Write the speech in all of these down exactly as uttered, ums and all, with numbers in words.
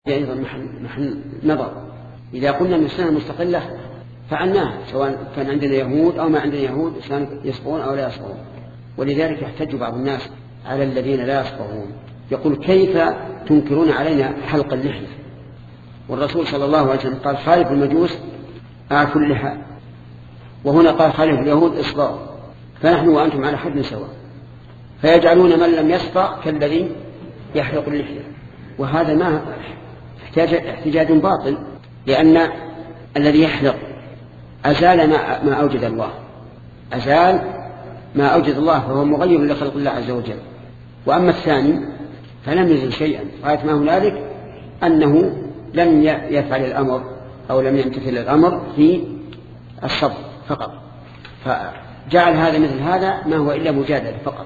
أيضا محل, محل نظر. إذا قلنا أن السنة مستقلة فعلناها، سواء كان عندنا يهود أو ما عندنا يهود يصبغون أو لا يصبغون. ولذلك يحتج بعض الناس على الذين لا يصبغون، يقول كيف تنكرون علينا حلق اللحية، والرسول صلى الله عليه وسلم قال خالف المجوس أعفوا اللحى، وهنا قال خالف اليهود إصبغوا، فنحن وأنتم على حد سواء، فيجعلون من لم يصبغ كالذي يحلق اللحية، وهذا ما احتجاج باطل، لأن الذي يحلق أزال ما, ما أوجد الله، أزال ما أوجد الله، فهو مغير لخلق الله عز وجل. وأما الثاني فلم يزل شيئا، غاية ما هنالك أنه لم يفعل الأمر أو لم يمتثل الأمر في الصبر فقط، فجعل هذا مثل هذا ما هو إلا مجادلة فقط.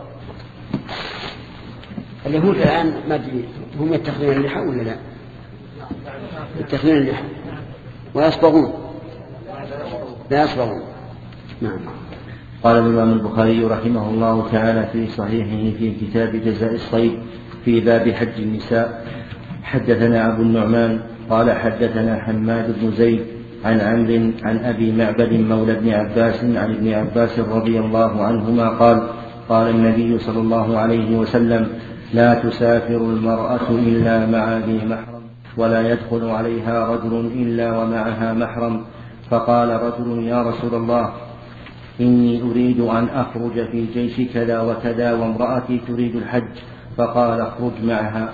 اليهود الآن ما أدري هم يتخذون اللحى ولا لا؟ يتخذون اللحى ويصبغون لا يصبغون. نعم. قال الإمام البخاري رحمه الله تعالى في صحيحه في كتاب جزاء الصيد في باب حج النساء: حدثنا أبو النعمان قال حدثنا حماد بن زيد عن عمرو عن أبي معبد مولى ابن عباس عن ابن عباس رضي الله عنهما قال: قال النبي صلى الله عليه وسلم: لا تسافر المرأة إلا مع ذي محرم، ولا يدخل عليها رجل إلا ومعها محرم. فقال رجل: يا رسول الله، إني أريد أن أخرج في جيش كذا وكذا وامرأتي تريد الحج. فقال: اخرج معها.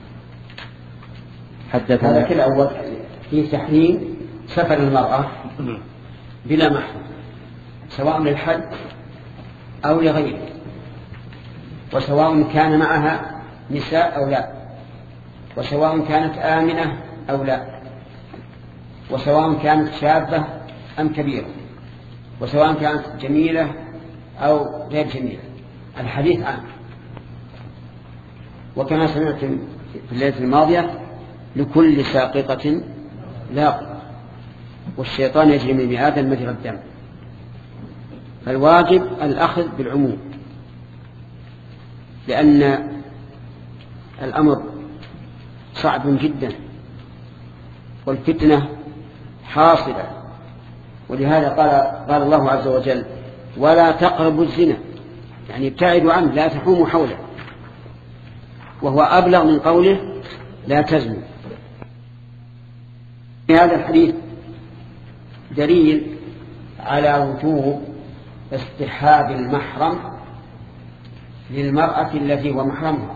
حدثنا هذا كالأول في تحريم سفر المرأة بلا محرم، سواء للحج أو لغيره، وسواء كان معها نساء أو لا، وسواء كانت آمنة أو لا، وسواء كانت شابة أم كبيرة، وسواء كانت جميلة أو غير جميلة. الحديث عام. وكما سمعت في الليلة الماضية: لكل ساقطة لاقطة، والشيطان يجري من ابن آدم مجرى الدم. فالواجب الأخذ بالعموم، لأن الأمر صعب جدا والفتنة حاصلة. ولهذا قال, قال الله عز وجل: ولا تقربوا الزنا، يعني ابتعدوا عنه، لا تحوموا حوله، وهو أبلغ من قوله لا تزنوا. في هذا الحديث دليل على وجوب اصطحاب المحرم للمرأة التي هو محرمها،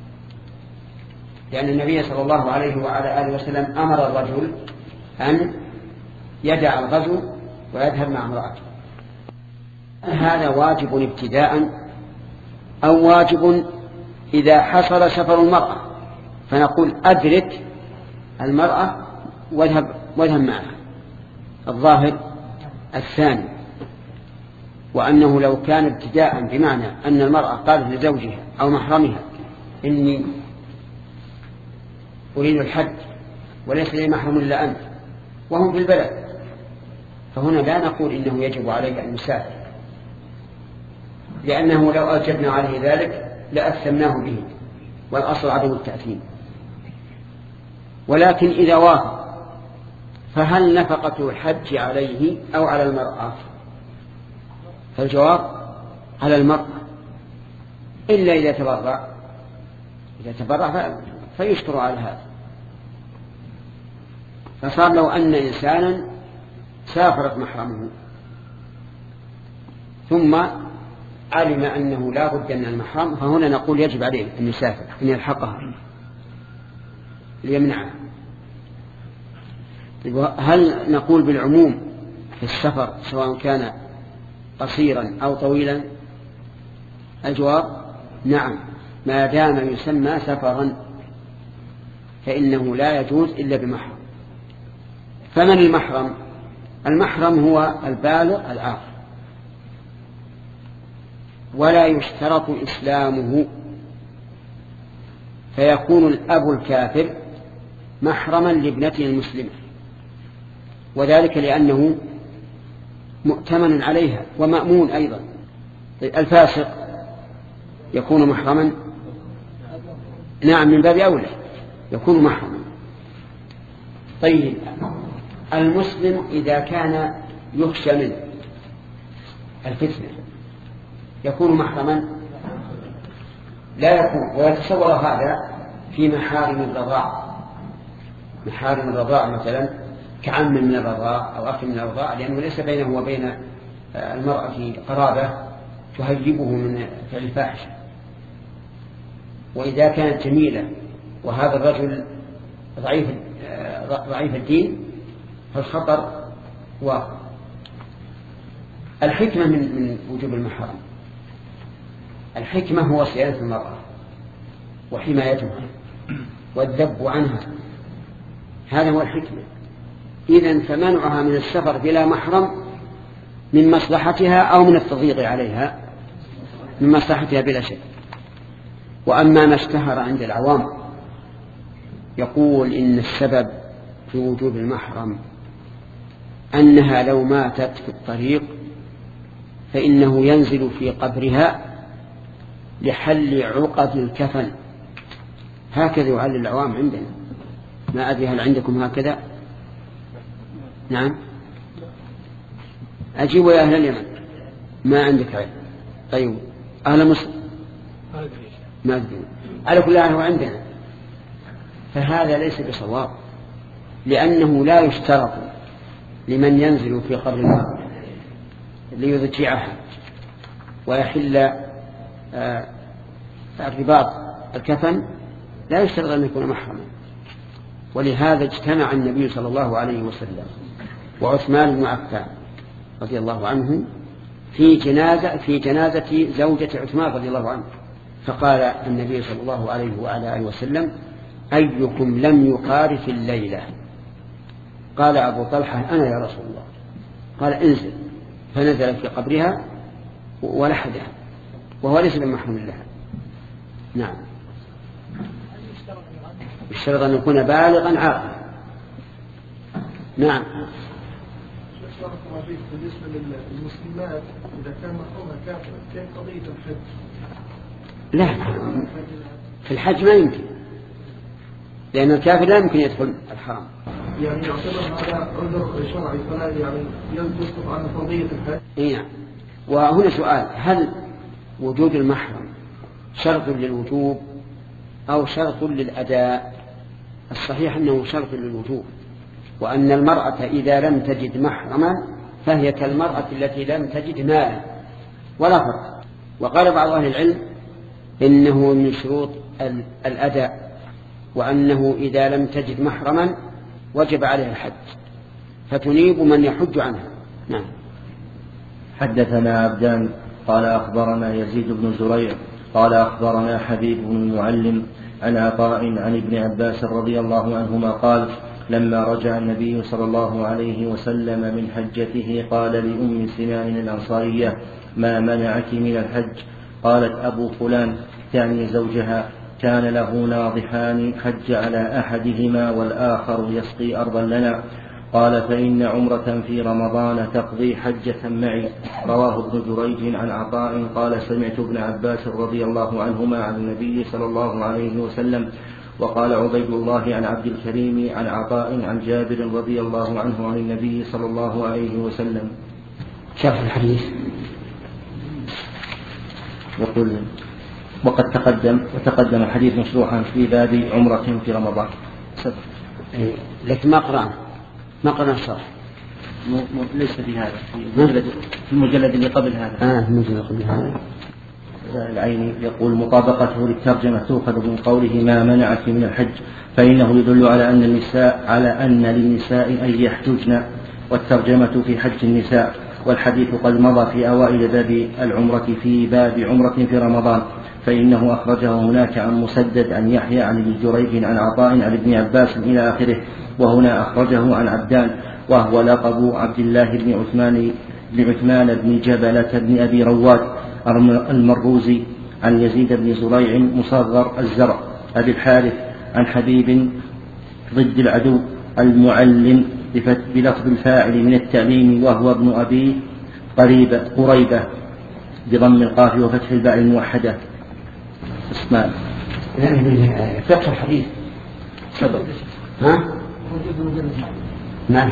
لأن النبي صلى الله عليه وعلى آله وسلم أمر الرجل أن يدع الغزو ويذهب مع امرأته. هذا واجب ابتداء أو واجب إذا حصل سفر المرأة، فنقول أدرك المرأة واذهب, واذهب معها. الظاهر الثاني، وأنه لو كان ابتداء بمعنى أن المرأة قالت لزوجها أو محرمها: إني أريد الحج وليس لي محرم إلا أنت، وهم في البلد، فهنا لا نقول إنه يجب عليه أن يسافر، لأنه لو أوجبنا عليه ذلك لأثمناه به، والأصل عدم التأثيم. ولكن إذا وافق فهل نفقة الحج عليه أو على المرأة؟ فالجواب على المرأة، إلا إذا تبرع. إذا تبرع فيشكر على هذا. فصار لو أن إنسانا سافرت محرمه ثم علم أنه لا بد من المحرم، فهنا نقول يجب عليه أن يسافر، أن يلحقها ليمنعها. هل نقول بالعموم في السفر سواء كان قصيرا أو طويلا؟ الجواب نعم، ما دام يسمى سفرا فإنه لا يجوز إلا بمحرم. فمن المحرم؟ المحرم هو البالغ العاقل، ولا يشترط إسلامه، فيكون الأب الكافر محرما لابنته المسلمة، وذلك لأنه مؤتمن عليها ومأمون أيضا. الفاسق يكون محرما؟ نعم، من باب أولى يكون محرما، طيب المسلم إذا كان يخشى منه الفتنة يكون محرما؟ لا يكون. ويتصور هذا في محارم الرضاع، محارم الرضاع مثلا كعم من الرضاع أو أخ من الرضاع، لأنه ليس بينه وبين المرأة قرابة تهيبه من فعل الفاحشة. وإذا كانت جميلة وهذا الرجل ضعيف ضعيف الدين فالخطر واقع. الحكمة من من وجوب المحرم، الحكمة هو صيانة المرأة وحمايتها والذب عنها، هذا هو الحكمة. إذن فمنعها من السفر بلا محرم من مصلحتها أو من التضييق عليها من مصلحتها بلا شك. وأما ما اشتهر عند العوام يقول إن السبب في وجوب المحرم أنها لو ماتت في الطريق فإنه ينزل في قبرها لحل عقد الكفن. هكذا يعلل العوام عندنا، ما أدري هل عندكم هكذا؟ نعم أجيبوا يا أهل اليمن، ما عندك علم. طيب أهل مصر ما أدري، على كل حال هو عندنا. فهذا ليس بصواب، لأنه لا يشترط لمن ينزل في قبر المرأة ليضجعها ويحل الرباط الكفن لا يشترط أن يكون محرما. ولهذا اجتمع النبي صلى الله عليه وسلم وعثمان بن عفان رضي الله عنه في جنازة في جنازة زوجة عثمان رضي الله عنه، فقال النبي صلى الله عليه وعلى آله وسلم: أيكم لم يقارف الليلة؟ قال أبو طلحة: أنا يا رسول الله. قال: انزل. فنزل في قبرها ولحدها وهو ليس بمحرم لها. نعم. الشرط أن يكون بالغا عاقلا. نعم. بالنسبة للمسلمات إذا كان محرمها كافرا كيف قضية الحج؟ لا، في الحج ما يمكن، لأن الكافر لا يمكن يدخل الحرم. يعني يعتبر هذا عذر شرعي فلا يعني يسقط عن قضية الحج. نعم. وهنا سؤال: هل وجود المحرم شرط للوجوب أو شرط للأداء؟ الصحيح أنه شرط للوجوب، وأن المرأة إذا لم تجد محرما فهي كالمرأة التي لم تجد مالا ولا فرق. وقال بعض أهل العلم إنه من شروط الأداء، وأنه إذا لم تجد محرما وجب عليها الحج فتنيب من يحج عنها. نعم. حدثنا عبدان قال أخبرنا يزيد بن زريع قال أخبرنا حبيب بن المعلم عن عطاء عن ابن عباس رضي الله عنهما قال: لما رجع النبي صلى الله عليه وسلم من حجته قال لأم سنان الأنصارية: ما منعك من الحج؟ قالت: أبو فلان، تعني زوجها، كان له ناضحان حج على أحدهما والآخر يسقي أرضا لنا. قال: فإن عمرة في رمضان تقضي حجة معي. رواه ابن جريج عن عطاء قال: سمعت ابن عباس رضي الله عنهما عن النبي صلى الله عليه وسلم. وقال عبيد الله عن عبد الكريم عن عطاء عن جابر رضي الله عنه عن النبي صلى الله عليه وسلم. شرح الحديث. يقول: وقد تقدم وتقدم الحديث مشروحا في باب عمرة في رمضان. لكن ما قرأنا ما قرأنا الشرح. ليس في هذا، في المجلد اللي قبل هذا. آه المجلد قبل هذا. العيني يقول: مطابقته للترجمة تؤخذ من قوله: ما منعك من الحج، فإنه يدل على أن النساء على أن للنساء أن يحججن، والترجمة في حج النساء. والحديث قد مضى في أوائل باب العمرة في باب عمرة في رمضان، فإنه أخرجه هناك عن مسدد عن يحيى عن ابن جريج عن عطاء عن ابن عباس إلى آخره، وهنا أخرجه عن عبدان وهو لقب عبد الله بن عثمان بن عثمان بن جبلة بن أبي رواد المروزي عن يزيد بن زريع مصغر الزرع أبي الحارث عن حبيب ضد العدو المعلم بلفظ الفاعل من التعليم وهو ابن أبي قريبة قريبة بضم القاف وفتح الباء الموحدة. اسماء فقه الحديث سبب ها نعم.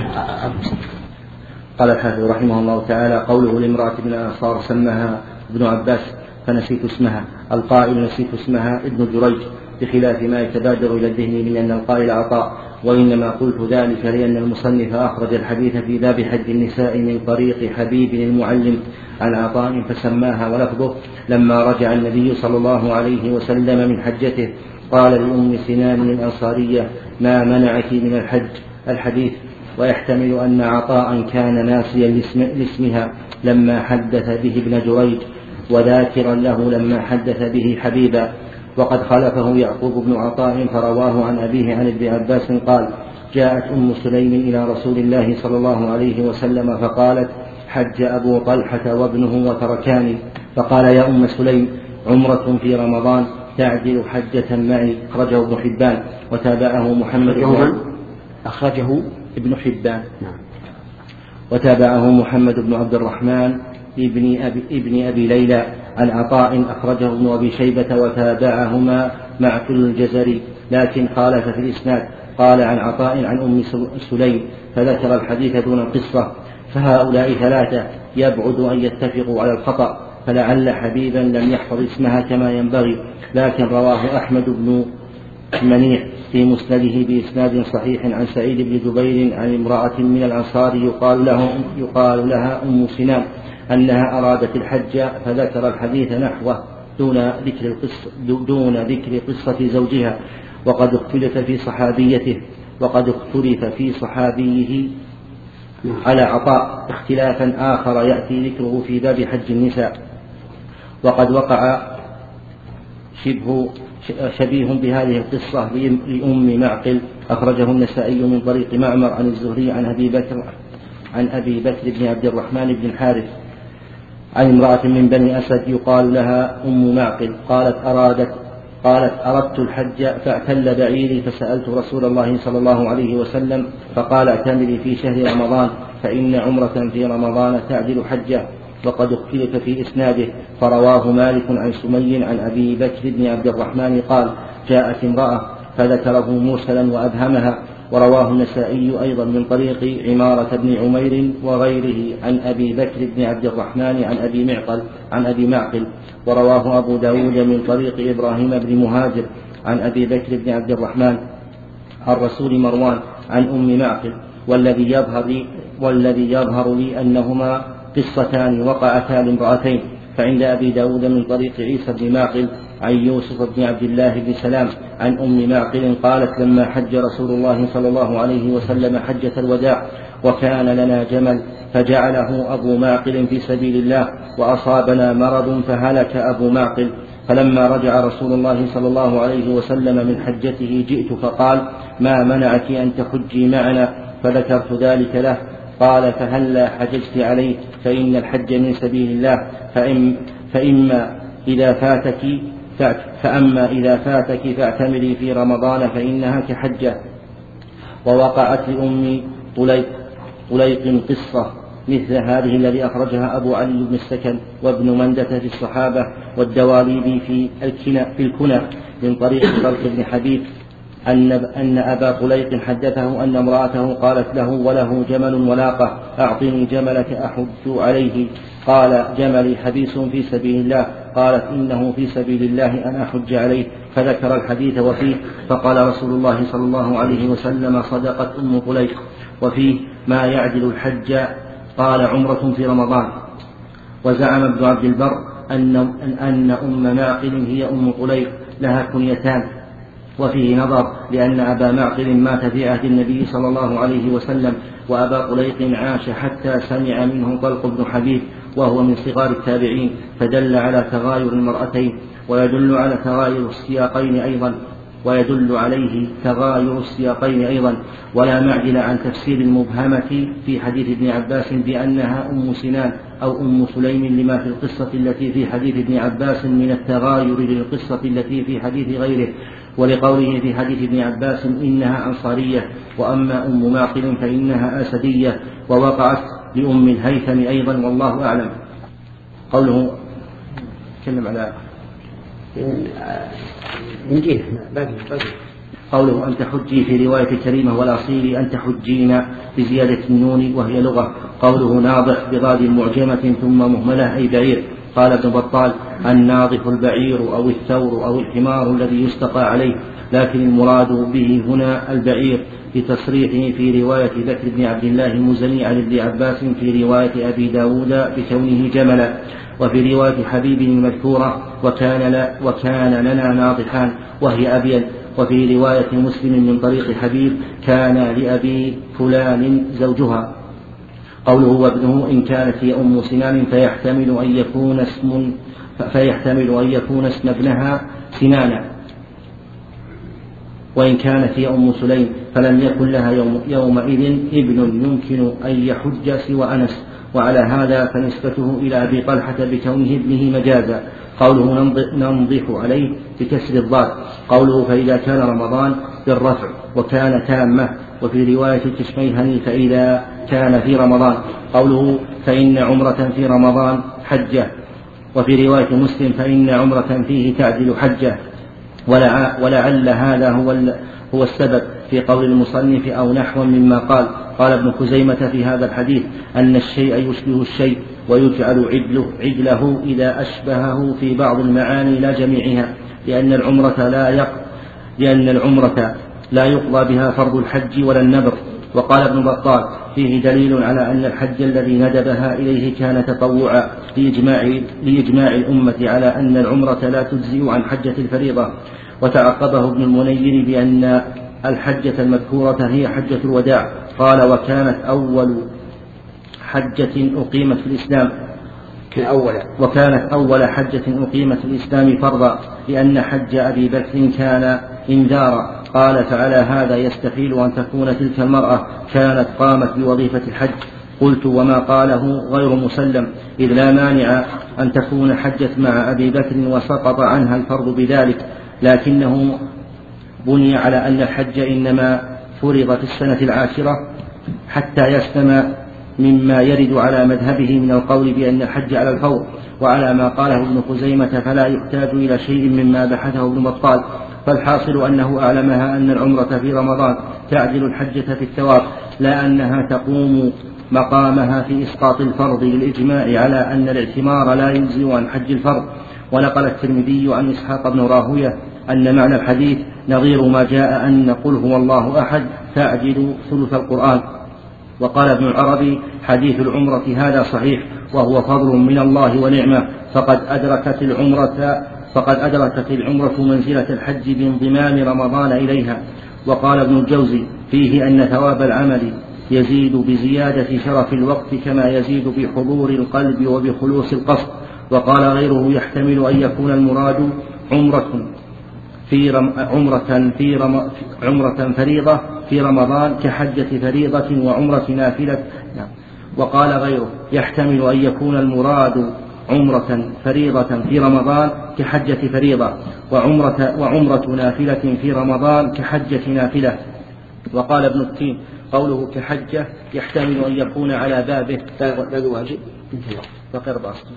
قال الحافظ رحمه الله تعالى: قوله لامرأة من الأنصار سماها ابن عباس فنسيت اسمها، القائل نسيت اسمها ابن جريج، بخلاف ما يتبادر إلى الذهن من أن القائل عطاء، وإنما قلت ذلك لأن المصنف أخرج الحديث في باب حج النساء من طريق حبيب المعلم عن عطاء فسماها، ولفظه: لما رجع النبي صلى الله عليه وسلم من حجته قال لأم سنان الأنصارية: ما منعك من الحج؟ الحديث. ويحتمل أن عطاء كان ناسيا لاسمها لما حدث به ابن جريج، وذاكرا له لما حدث به حبيبا. وقد خلفه يعقوب بن عطاء فرواه عن أبيه عن ابن عباس قال: جاءت أم سليم إلى رسول الله صلى الله عليه وسلم فقالت: حج أبو طلحة وابنه وتركاني، فقال: يا أم سليم، عمرة في رمضان تعدل حجة معي. أخرجه ابن حبان وتابعه محمد بن أخرجه ابن حبان نعم. وتابعه محمد بن عبد الرحمن ابن أبي, ابن أبي ليلى عن عطاء، أخرجه ابن أبي شيبة وتابعهما معقل الجزري، لكن خالف في الإسناد. قال عن عطاء عن أم سليم، فذكر الحديث دون القصة. فهؤلاء ثلاثة يبعد أن يتفقوا على الخطأ، فلعل حبيبا لم يحفظ اسمها كما ينبغي، لكن رواه أحمد بن منيع في مسنده بإسناد صحيح عن سعيد بن جبير عن امرأة من الأنصار يقال, له يقال لها أم سنان أنها أرادت الحج، فذكر الحديث نحوه دون ذكر القصة, دون ذكر قصة زوجها. وقد اختلف في صحابيته وقد اختلف في صحابيه على عطاء اختلافا آخر يأتي ذكره في باب حج النساء. وقد وقع شبه شبيه بهذه القصة لأم معقل، أخرجه النسائي من طريق معمر عن الزهري عن أبي بكر عن أبي بكر بن عبد الرحمن بن الحارث عن امرأة من بني أسد يقال لها أم معقل قالت أرادت قالت أردت الحج فاعتل بعيري فسألت رسول الله صلى الله عليه وسلم فقال: اعتمري في شهر رمضان فإن عمرة في رمضان تعدل حجة. وقد اختلف في إسناده، فرواه مالك عن سمي عن أبي بكر بن عبد الرحمن قال: جاءت امرأة فذكره مرسلا وأبهمها. ورواه النسائي أيضا من طريق عمارة بن عمير وغيره عن أبي بكر بن عبد الرحمن عن أبي معقل عن أبي معقل. ورواه أبو داود من طريق إبراهيم بن مهاجر عن أبي بكر بن عبد الرحمن عن رسول مروان عن أم معقل. والذي يظهر لي, والذي يظهر لي أنهما قصتان وقعتا لامرأتين. فعند أبي داود من طريق عيسى بن معقل عن يوسف بن عبد الله بن سلام عن أم معقل قالت: لما حج رسول الله صلى الله عليه وسلم حجة الوداع وكان لنا جمل فجعله أبو معقل في سبيل الله وأصابنا مرض فهلك أبو معقل، فلما رجع رسول الله صلى الله عليه وسلم من حجته جئت فقال: ما منعك أن تحجي معنا؟ فذكرت ذلك له. قال: فهلا حججت عليه؟ فإن الحج من سبيل الله، فإن فإما إذا فاتك فأما إذا فاتك فاعتمري في رمضان فإنها كحجة. ووقعت لأم طليق طليق قصة مثل هذه الذي أخرجها أبو علي بن السكن وابن مندة في الصحابة والدواليبي في الكنى في الكنى من طريق طلق بن حبيب أن أن أبا طليق حدثه أن امرأته قالت له وله جمل ولاقة: أعطني جملك أحج عليه. قال: جملي حبيس في سبيل الله. قالت: إنه في سبيل الله أن أحج عليه. فذكر الحديث وفيه: فقال رسول الله صلى الله عليه وسلم: صدقت أم طليق. وفيه: ما يعدل الحج؟ قال: عمرة في رمضان. وزعم ابن عبد البر أن, أن أم معقل هي أم طليق، لها كنيتان، وفيه نظر لأن أبا معقل مات في عهد النبي صلى الله عليه وسلم، وأبا طليق عاش حتى سمع منه طلق بن حبيب وهو من صغار التابعين، فدل على تغاير المرأتين. ويدل على تغاير السياقين أيضا ويدل عليه تغاير السياقين أيضا ولا معدل عن تفسير المبهمة في حديث ابن عباس بأنها أم سنان أو أم سليم لما في القصة التي في حديث ابن عباس من التغاير للقصة التي في حديث غيره، ولقوله في حديث ابن عباس إنها أنصارية، وأما أم معقل فإنها أسدية، ووقعت لأم الهيثم أيضا، والله أعلم. قوله تكلم على نجيه باقي باقي قوله أن تحجي في رواية كريمة والأصيل أن تحجين بزيادة النون وهي لغة. قوله ناضح بضاد معجمة ثم مهملة أي بعير. قال ابن بطال الناضح البعير أو الثور أو الحمار الذي يستقى عليه، لكن المراد به هنا البعير بتصريحه في رواية بكر بن عبد الله المزني عن ابن عباس في رواية أبي داود بكونه جملا. وفي رواية حبيب المذكورة وكان, لا وكان لنا ناضحان وهي أبيل. وفي رواية مسلم من طريق حبيب كان لأبي فلان زوجها. قوله وابنه إن كانت هي أم سنان فيحتمل أن يكون اسم فيحتمل أن يكون اسم ابنها سنانا، وإن كانت هي أم سليم فلم يكن لها يوم يومئذ ابن يمكن أن يحج سوى أنس، وعلى هذا فنسبته إلى أبي طلحة بكونه ابنه مجازا. قوله ننضح عليه بكسر الضاد. قوله فإذا كان رمضان بالرفع وكان تامة. وفي رواية الكشميهني فإذا كان في رمضان. قوله فإن عمرة في رمضان حجة. وفي رواية مسلم فإن عمرة فيه تعدل حجة. ولعل هذا هو هو السبب في قول المصنف أو نحو مما قال. قال ابن خزيمة في هذا الحديث أن الشيء يشبه الشيء ويجعل عجله, عجله إذا أشبهه في بعض المعاني لا جميعها، لأن العمرة لا يق لأن العمرة لا يقضى بها فرض الحج ولا النذر. وقال ابن بطال فيه دليل على أن الحج الذي ندبها إليه كان تطوعا لإجماع, لإجماع الأمة على أن العمرة لا تجزئ عن حجة الفريضة. وتعقبه ابن المنير بأن الحجة المذكورة هي حجة الوداع. قال وكانت أول حجة أقيمت في الإسلام كان أولا وكانت أول حجة أقيمت في الإسلام فرضا، لأن حج أبي بكر كان إنذارا. قال تعالى هذا يستحيل أن تكون تلك المرأة كانت قامت بوظيفة الحج. قلت وما قاله غير مسلم، إذ لا مانع أن تكون حجت مع أبي بكر وسقط عنها الفرض بذلك، لكنه بني على أن الحج إنما فرض في السنة العاشرة حتى يسلم مما يرد على مذهبه من القول بأن الحج على الفور. وعلى ما قاله ابن خزيمة فلا يحتاج إلى شيء مما بحثه ابن بطال، فالحاصل أنه أعلمها أن العمرة في رمضان تعدل الحجة في الثواب، لا أنها تقوم مقامها في إسقاط الفرض، للإجماع على أن الاعتمار لا يجزئ عن حج الفرض. ونقل الترمذي عن إسحاق بن راهوية أن معنى الحديث نظير ما جاء أن قل هو الله أحد تعدل ثلث القرآن. وقال ابن العربي حديث العمرة هذا صحيح وهو فضل من الله ونعمة، فقد أدركت العمرة فقد أدركت العمرة منزلة الحج بانضمام رمضان إليها. وقال ابن الجوزي فيه أن ثواب العمل يزيد بزيادة شرف الوقت كما يزيد بحضور القلب وبخلوص القصد. وقال غيره يحتمل أن يكون المراد عمرة في رم عمرة في رم عمرة فريضة في رمضان كحجة فريضة وعمرة نافلة. وقال غيره يحتمل أن يكون المراد عمرة فريضة في رمضان كحجة فريضة وعمرة, وعمرة نافلة في رمضان كحجة نافلة. وقال ابن التين قوله كحجة يحتمل أن يكون على بابه فقر باسطه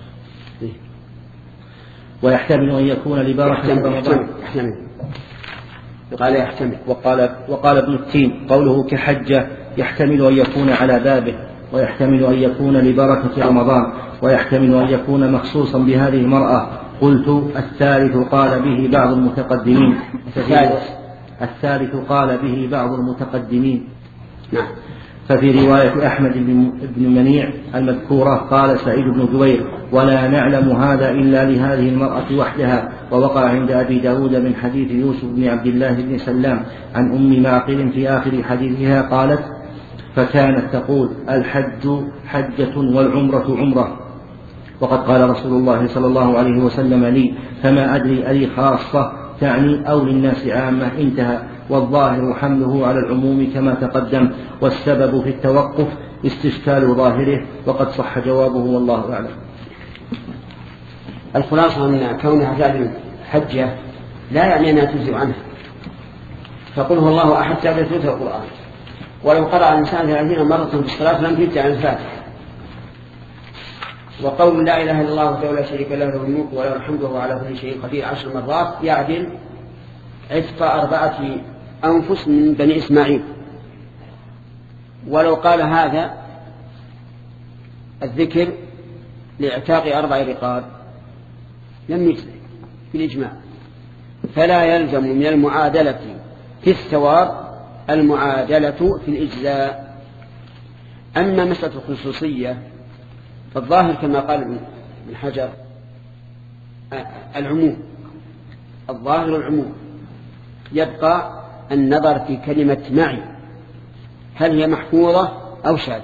ويحتمل أن يكون لبركة رمضان. قال يحتمل. وقال, وقال ابن التين قوله كحجة يحتمل أن يكون على بابه، ويحتمل أن يكون لبركة رمضان، ويحتمل أن يكون مخصوصا بهذه المرأة. قلت الثالث قال به بعض المتقدمين الثالث قال به بعض المتقدمين نعم. ففي رواية أحمد بن منيع المذكورة قال سعيد بن جبير ولا نعلم هذا إلا لهذه المرأة وحدها. ووقع عند أبي داود من حديث يوسف بن عبد الله بن سلام عن أم معقل في آخر حديثها قالت فكانت تقول الحج حجة والعمرة عمرة. وقد قال رسول الله صلى الله عليه وسلم لي فما أدري ألي خاصة تعني أو للناس عامة. انتهى. والظاهر حمله على العموم كما تقدم، والسبب في التوقف استشكال ظاهره، وقد صح جوابه والله أعلم. الخلاصة أن كونها تعدل حجة لا يعني أنها تجزئ عنها، فقل هو الله أحد تعدل ثلث القرآن، ولو قرأ الإنسان ثلاثين مرة في الصلاة لم تجزئ عن الفاتحة. وقول لا إله إلا الله وحده لا شريك له له الملك وله الحمد وهو على كل شيء قدير عشر مرات يعدل عتق أربعة أنفس من بني إسماعيل. ولو قال هذا الذكر لاعتاق أربع رقاب لم يجزئ في الإجماع، فلا يلزم من المعادلة في الثواب المعادلة في الإجزاء. أما مسألة الخصوصية فالظاهر كما قال ابن حجر العموم، الظاهر العموم، يبقى النظر في كلمة معي هل هي محفوظة أو شاذة.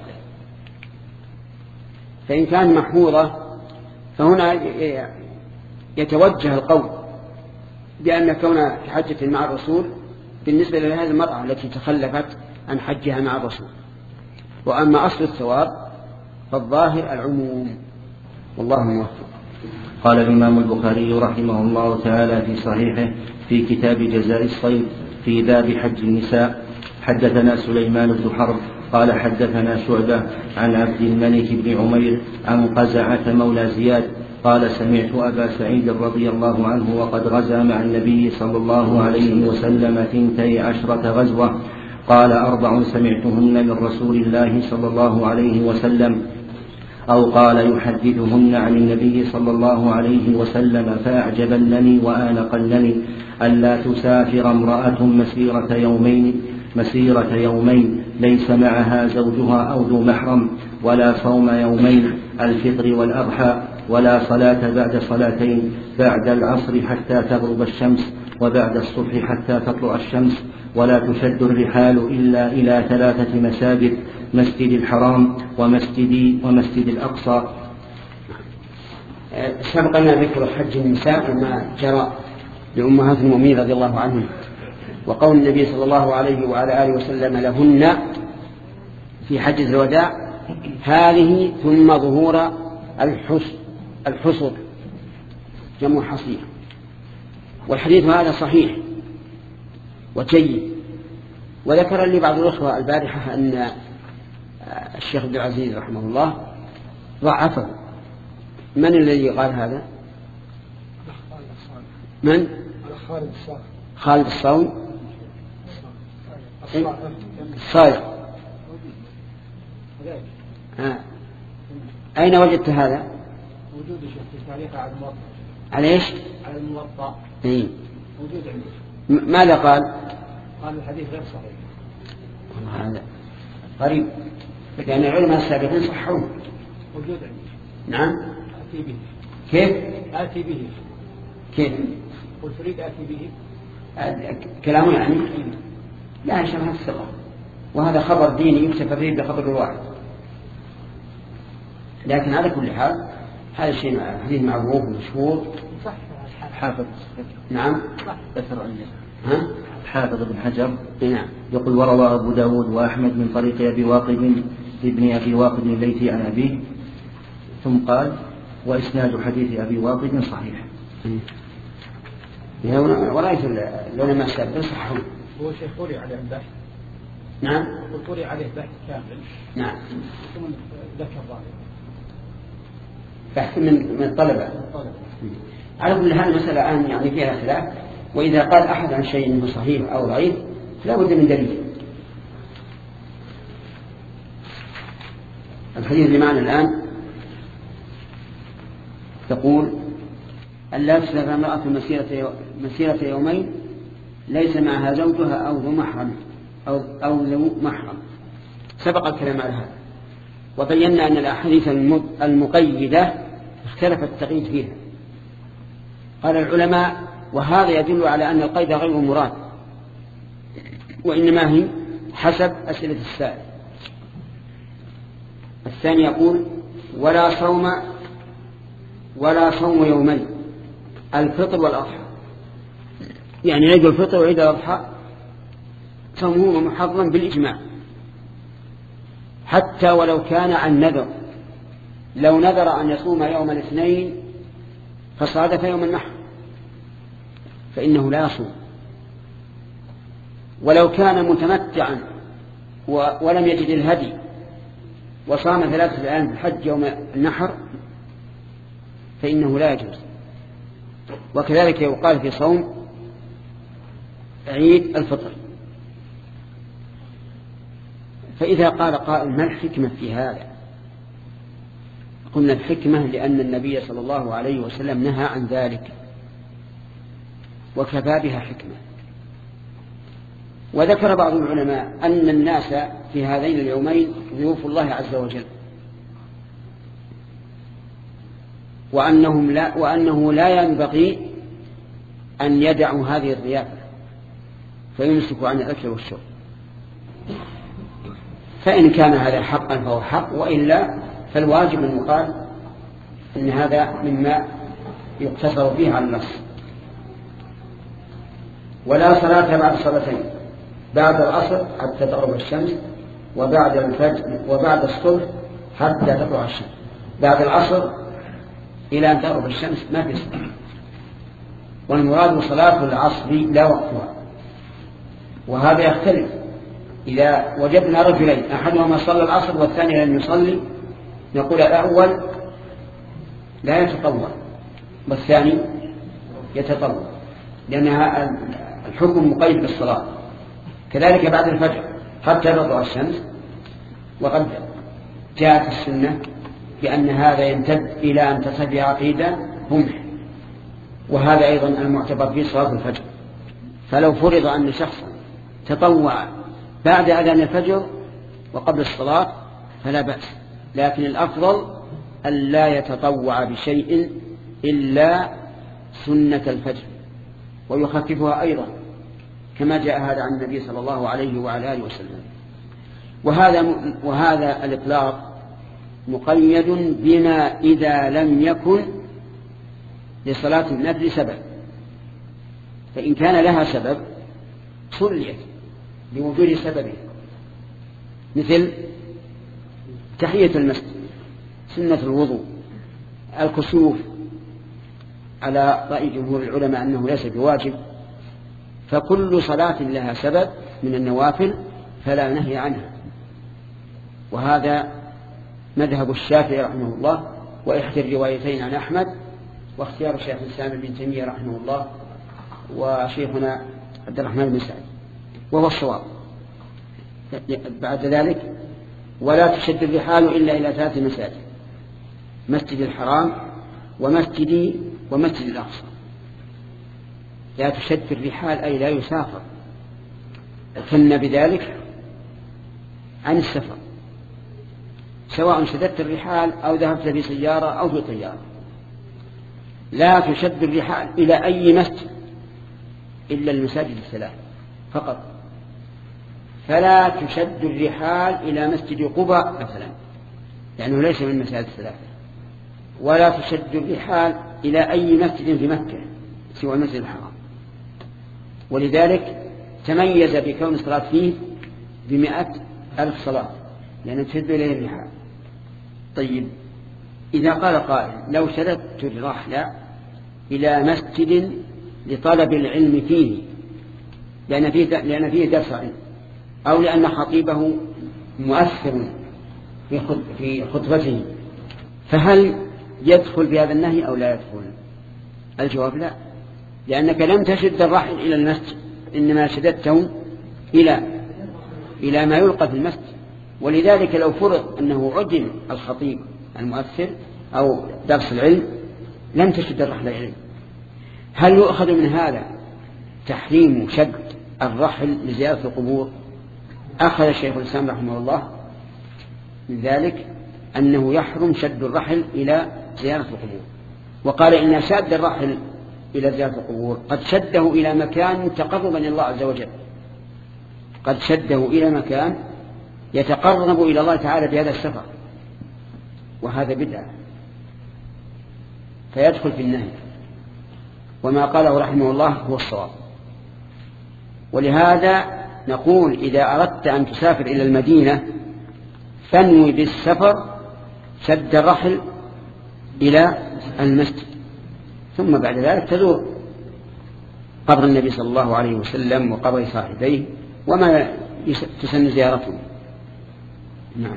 فإن كان محفوظة فهنا يتوجه القول بأن كون في حجة مع الرسول بالنسبة لهذه المرأة التي تخلفت عن حجها مع الرسول. وأما أصل الثواب فالظاهر العموم، والله موفق. قال الإمام البخاري رحمه الله تعالى في صحيحه في كتاب جزاء الصيد في باب حج النساء: حدثنا سليمان بن حرب قال حدثنا شعبة عن عبد الملك بن عمير عن قزعة مولى زياد قال سمعت أبا سعيد رضي الله عنه وقد غزا مع النبي صلى الله عليه وسلم ثنتي عشرة غزوة، قال أربع سمعتهن من رسول الله صلى الله عليه وسلم، أو قال يحدثهن عن النبي صلى الله عليه وسلم فأعجبنني وآنقنني: ألا تسافر امرأة مسيرة يومين مسيرة يومين ليس معها زوجها أو ذو محرم، ولا صوم يومين الفطر والأضحى، ولا صلاة بعد صلاتين، بعد العصر حتى تغرب الشمس، وبعد الصبح حتى تطلع الشمس، ولا تشد الرحال إلا إلى ثلاثة مساجد: مسجد الحرام ومسجدي ومسجد الأقصى. سبقنا ذكر حج النساء وما جرى لأمهات المؤمنين رضي الله عنهم، وقول النبي صلى الله عليه وعلى آله وسلم لهن في حجة الوداع هذه ثم ظهور الحصر الحصر جمع حصير. والحديث هذا صحيح وجيد. وذكر لي بعض الأخوة البارحة أن الشيخ عبد العزيز رحمه الله ضعفه. من الذي قال هذا؟ من؟ خالد الصاوي الصاوي. آه. أين وجدت هذا؟ موجود في تاريخ على الموطأ. على إيش؟ على الموطأ. إيه. موجود عندي. ماذا قال؟ قال الحديث غير صحيح. هذا غريب، لأن العلماء السابقين صحوه. موجود عندي. نعم. آتي به. كيف؟ آتي به. كيف؟ قلت تريد آتي به. كلامه يعني لا شبه الثقة، وهذا خبر ديني يكتفى به بخبر الواحد. لكن على كل حال هذا شيء حديث معروف ومشهور. صح. حافظ. نعم. ذكر عندنا. ها؟ حافظ بن حجر. نعم. يقول: وروى أبو داود وأحمد من طريق أبي واقد ابن أبي واقد الليثي عن أبيه، ثم قال: وإسناد حديث أبي واقد صحيح. ورأيت العلماء السابقين صحوا. هو شيخ قولي عليه بحث. نعم. قولي عليه بحث كامل. نعم. ثم ذكر ظاهر. بحث من من الطلبة. على كل حال المسألة الآن يعني فيها خلاف، وإذا قال أحد عن شيء إنه صحيح أو ضعيف لا بد من دليل. الحديث اللي معنا الآن تقول: ألا تسافر امرأة مسيرة مسيرة يومين ليس معها زوجها أو ذو محرم أو أو ذو محرم. سبق الكلام على هذا، وبينا أن الأحاديث المقيدة اختلف التقييد فيها. قال العلماء: وهذا يدل على أن القيد غير مراد، وإنما هي حسب أسئلة السائل. الثاني يقول: ولا صوم ولا صوم يومين الفطر والأضحى، يعني عيد الفطر وعيد الأضحى صومه محرم بالإجماع، حتى ولو كان عن نذر. لو نذر أن يصوم يوم الاثنين فصادف يوم النحر فإنه لا يصوم. ولو كان متمتعا ولم يجد الهدي وصام ثلاثة أيام في الحج يوم النحر فإنه لا يجوز. وكذلك يقال في صوم عيد الفطر. فإذا قال قائل ما الحكمة في هذا؟ قلنا الحكمة لأن النبي صلى الله عليه وسلم نهى عن ذلك وكفى بها حكمة. وذكر بعض العلماء أن الناس في هذين اليومين ضيوف الله عز وجل، وأنهم لا وأنه لا ينبغي أن يدعوا هذه الضيافة فيمسكوا عن الأكل والشرب. فإن كان هذا حقا فهو حق، وإلا فالواجب أن يقال إن هذا مما يقتصر به على النص. ولا صلاة بعد الصلاتين، بعد العصر حتى تغرب الشمس، وبعد الفجر وبعد الصبح حتى تطلع الشمس. بعد العصر إلى أن تغرب الشمس ما في صلاة، والمراد صلاة العصر لا وقتها. وهذا يختلف إذا وجدنا رجلين أحدهما صلى العصر والثاني لم يصلي، نقول الأول لا يتطوع والثاني يتطوع، لأنها الحكم مقيد بالصلاة. كذلك بعد الفجر حتى تطلع الشمس، وقد جاءت السنة بأن هذا يمتد إلى أن تصل عقيدة رمح، وهذا أيضا المعتبر في صلاة الفجر. فلو فرض أن شخصا تطوع بعد أذان الفجر وقبل الصلاة فلا بأس، لكن الأفضل أن لا يتطوع بشيء إلا سنة الفجر ويخففها أيضا، كما جاء هذا عن النبي صلى الله عليه وعلى آله وسلم. وهذا وهذا الإطلاق مقيد بما إذا لم يكن لصلاة النفل سبب، فإن كان لها سبب صليت بوجود سببه، مثل تحية المسجد، سنة الوضوء، الكسوف على رأي جمهور العلماء أنه ليس بواجب. فكل صلاة لها سبب من النوافل فلا نهي عنها، وهذا مذهب الشافعي رحمه الله، وإحدى الروايتين عن أحمد، واختيار الشيخ الإسلام ابن تيمية رحمه الله وشيخنا عبد الرحمن بن سعد، وهو الصواب. بعد ذلك ولا تشد الرحال إلا إلى ثلاث مساجد: مسجد الحرام ومسجدي ومسجد الأقصى. لا تشد الرحال أي لا يسافر، كنا بذلك عن السفر، سواء شددت الرحال أو ذهبت في سيارة أو في طيارة. لا تشد الرحال إلى أي مسجد إلا المساجد الثلاث فقط. فلا تشد الرحال إلى مسجد قباء مثلا لأنه ليس من المساجد الثلاثة، ولا تشد الرحال إلى أي مسجد في مكة سوى المسجد الحرام، ولذلك تميز بكون الصلاة فيه بمئة ألف صلاة لأنه تشد إليه الرحال. طيب، إذا قال قائل لو شددت الرحل إلى مسجد لطلب العلم فيه لأن فيه, لأن فيه درس علم، أو لأن خطيبه مؤثر في خطبته، فهل يدخل في هذا النهي أو لا يدخل؟ الجواب لا، لأنك لم تشد الرحل إلى المسجد، إنما شددته إلى إلى ما يلقى في المسجد. ولذلك لو فرض أنه عدم الخطيب المؤثر أو درس العلم لم تشد الرحل إليه. هل يؤخذ من هذا تحريم شد الرحل لزيارة القبور؟ أخذ الشيخ الإسلام رحمه الله من ذلك أنه يحرم شد الرحل إلى زيارة القبور، وقال إن شد الرحل إلى زيارة القبور قد شده إلى مكان تقربا إلى الله عز وجل، قد شده إلى مكان يتقرب إلى الله تعالى بهذا السفر، وهذا بدعة فيدخل في النهي، وما قاله رحمه الله هو الصواب. ولهذا نقول إذا أردت أن تسافر إلى المدينة فانوي بالسفر شد الرحل إلى المسجد، ثم بعد ذلك تزور قبر النبي صلى الله عليه وسلم وقبر صاحبيه وما تسن زيارته. نعم.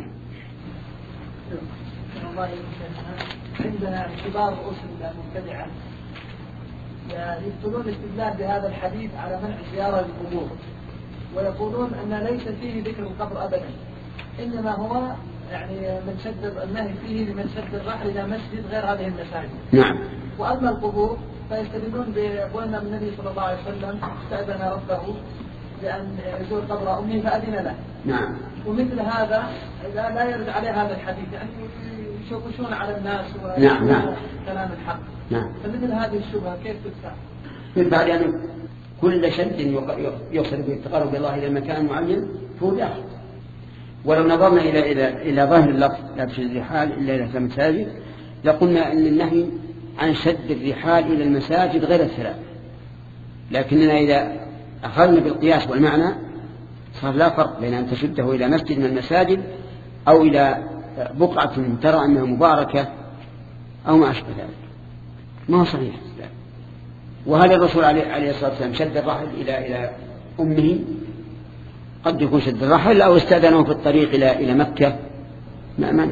عندنا كبار أسر مبتدعة يفتنون الاستدلال بهذا الحديث على منع زيارة القبور، ويقولون أن ليس فيه ذكر القبر أبدا، إنما هو يعني من شد النهي فيه لمن شد الرحل إلى مسجد غير هذه المساجد. نعم. وأما القبور فيستدلون بأن النبي صلى الله عليه وسلم استأذن ربه لأن يزور قبر أمه فأذن له. نعم. ومثل هذا لا يرد عليه هذا الحديث، يعني يشوشون على الناس نعم نعم كلام الحق. نعم. فمثل هذه الشبهة كيف تدفع؟ بعد يعني كل شد يقصد به التقرب بالله إلى مكان معين فهو داخل. ولو نظرنا إلى إلى إلى ظاهر اللفظ لا تشد الرحال إلا إلى المساجد لقلنا أن النهي عن شد الرحال إلى المساجد غير الثلاث، لكننا إذا أخذنا بالقياس والمعنى صار لا فرق بين أن تشده إلى مسجد من المساجد أو إلى بقعة ترى أنها مباركة أو ما أشبه ذلك. ما هو صحيح. وهل الرسول عليه الصلاة والسلام شد الرحل إلى إلى أمه؟ قد يكون شد الرحل أو استأذنه في الطريق إلى إلى مكة. ما مانع.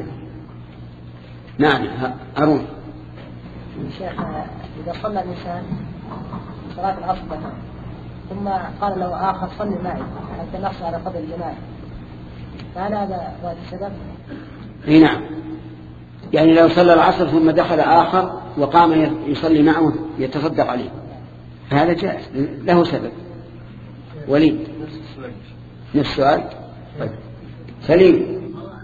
نعم. هارون. شيخ إذا صلى الإنسان صلاة العصر ثم قال له آخر صلي معي حتى نحصل على قدر الجماعة، فهل هذا هو السبب؟ اي نعم. يعني لو صلى العصر ثم دخل آخر وقام يصلي معه يتصدق عليه فهذا جائز له سبب. وليد نفس السؤال. طيب سليم.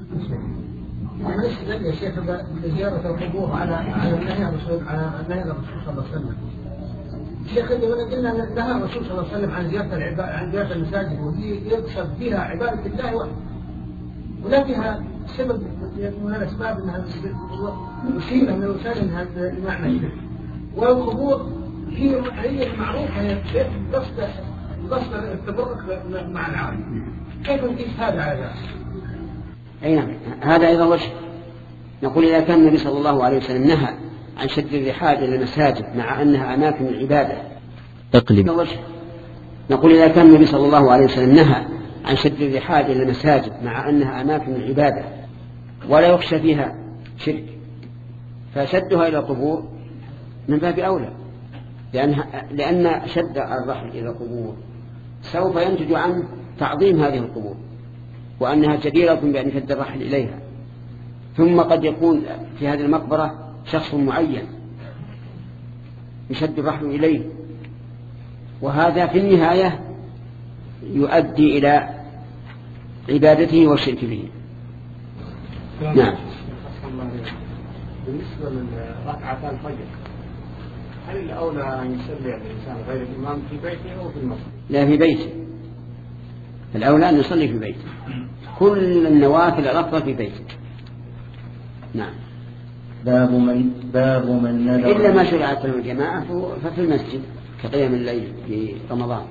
بالنسبة لي يا شيخ زيارة القبور على على النهي الرسول على النهي الرسول صلى الله عليه وسلم. شيخ اللي هنا قلنا نهى الرسول صلى الله عليه وسلم عن زيارة العباد عن زيارة المساجد وهي يقصد فيها عبادة الله وحده، ولا فيها سبب من الأسباب أنها وسيلة من وسائل هذا المعنى. والقبور هي هي المعروفة هي قصد قصد التبرك مع العالم. كيف نقيس هذا على ذلك؟ أي نعم. هذا أيضا وجه. نقول إذا كان النبي صلى الله عليه وسلم نهى عن شد الرحال إلى المساجد مع أنها أماكن العبادة اقلب وجه. نقول إذا كان النبي صلى الله عليه وسلم نهى عن شد الرحال إلى المساجد مع أنها أماكن العبادة ولا يخشى فيها شرك فشدها إلى القبور من باب أولى، لأن لأن شد الرحل إلى القبور سوف ينتج عن تعظيم هذه القبور وأنها جديرة بأن يشد الرحل إليها. ثم قد يكون في هذه المقبرة شخص معين يشد الرحل إليه، وهذا في النهاية يؤدي إلى عبادته والشرك به. نعم. بالنسبة لركعتي الفجر هل الأولى أن يصلي الإنسان غير الإمام في بيته أو في المسجد؟ لا، في بيته. الأولى أن يصلي في بيته. كل النوافل الأفضل في بيته. نعم. باب من باب من نذر إلا ما شرعت له الجماعة ففي المسجد كقيام الليل في رمضان.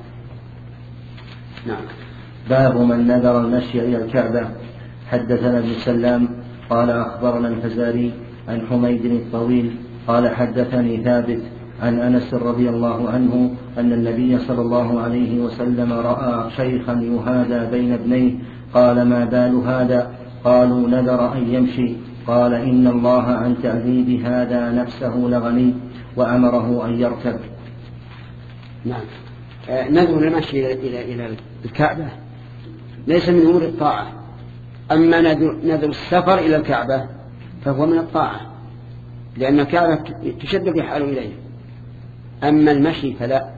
نعم. باب من نذر المشي إلى الكعبة. حدثنا ابن سلام قال أخبرنا الفزاري عن حميد الطويل قال حدثني ثابت عن أنس رضي الله عنه أن النبي صلى الله عليه وسلم رأى شيخا يهادى بين ابنيه قال ما بال هذا؟ قالوا نذر أن يمشي. قال إن الله عن تعذيب هذا نفسه لغني وأمره أن يركب. نعم. نذر المشي إلى إلى الكعبة ليس من أمور الطاعة، أما نذر السفر إلى الكعبة فهو من الطاعة لأن الكعبة تشد الرحال إليه، أما المشي فلا.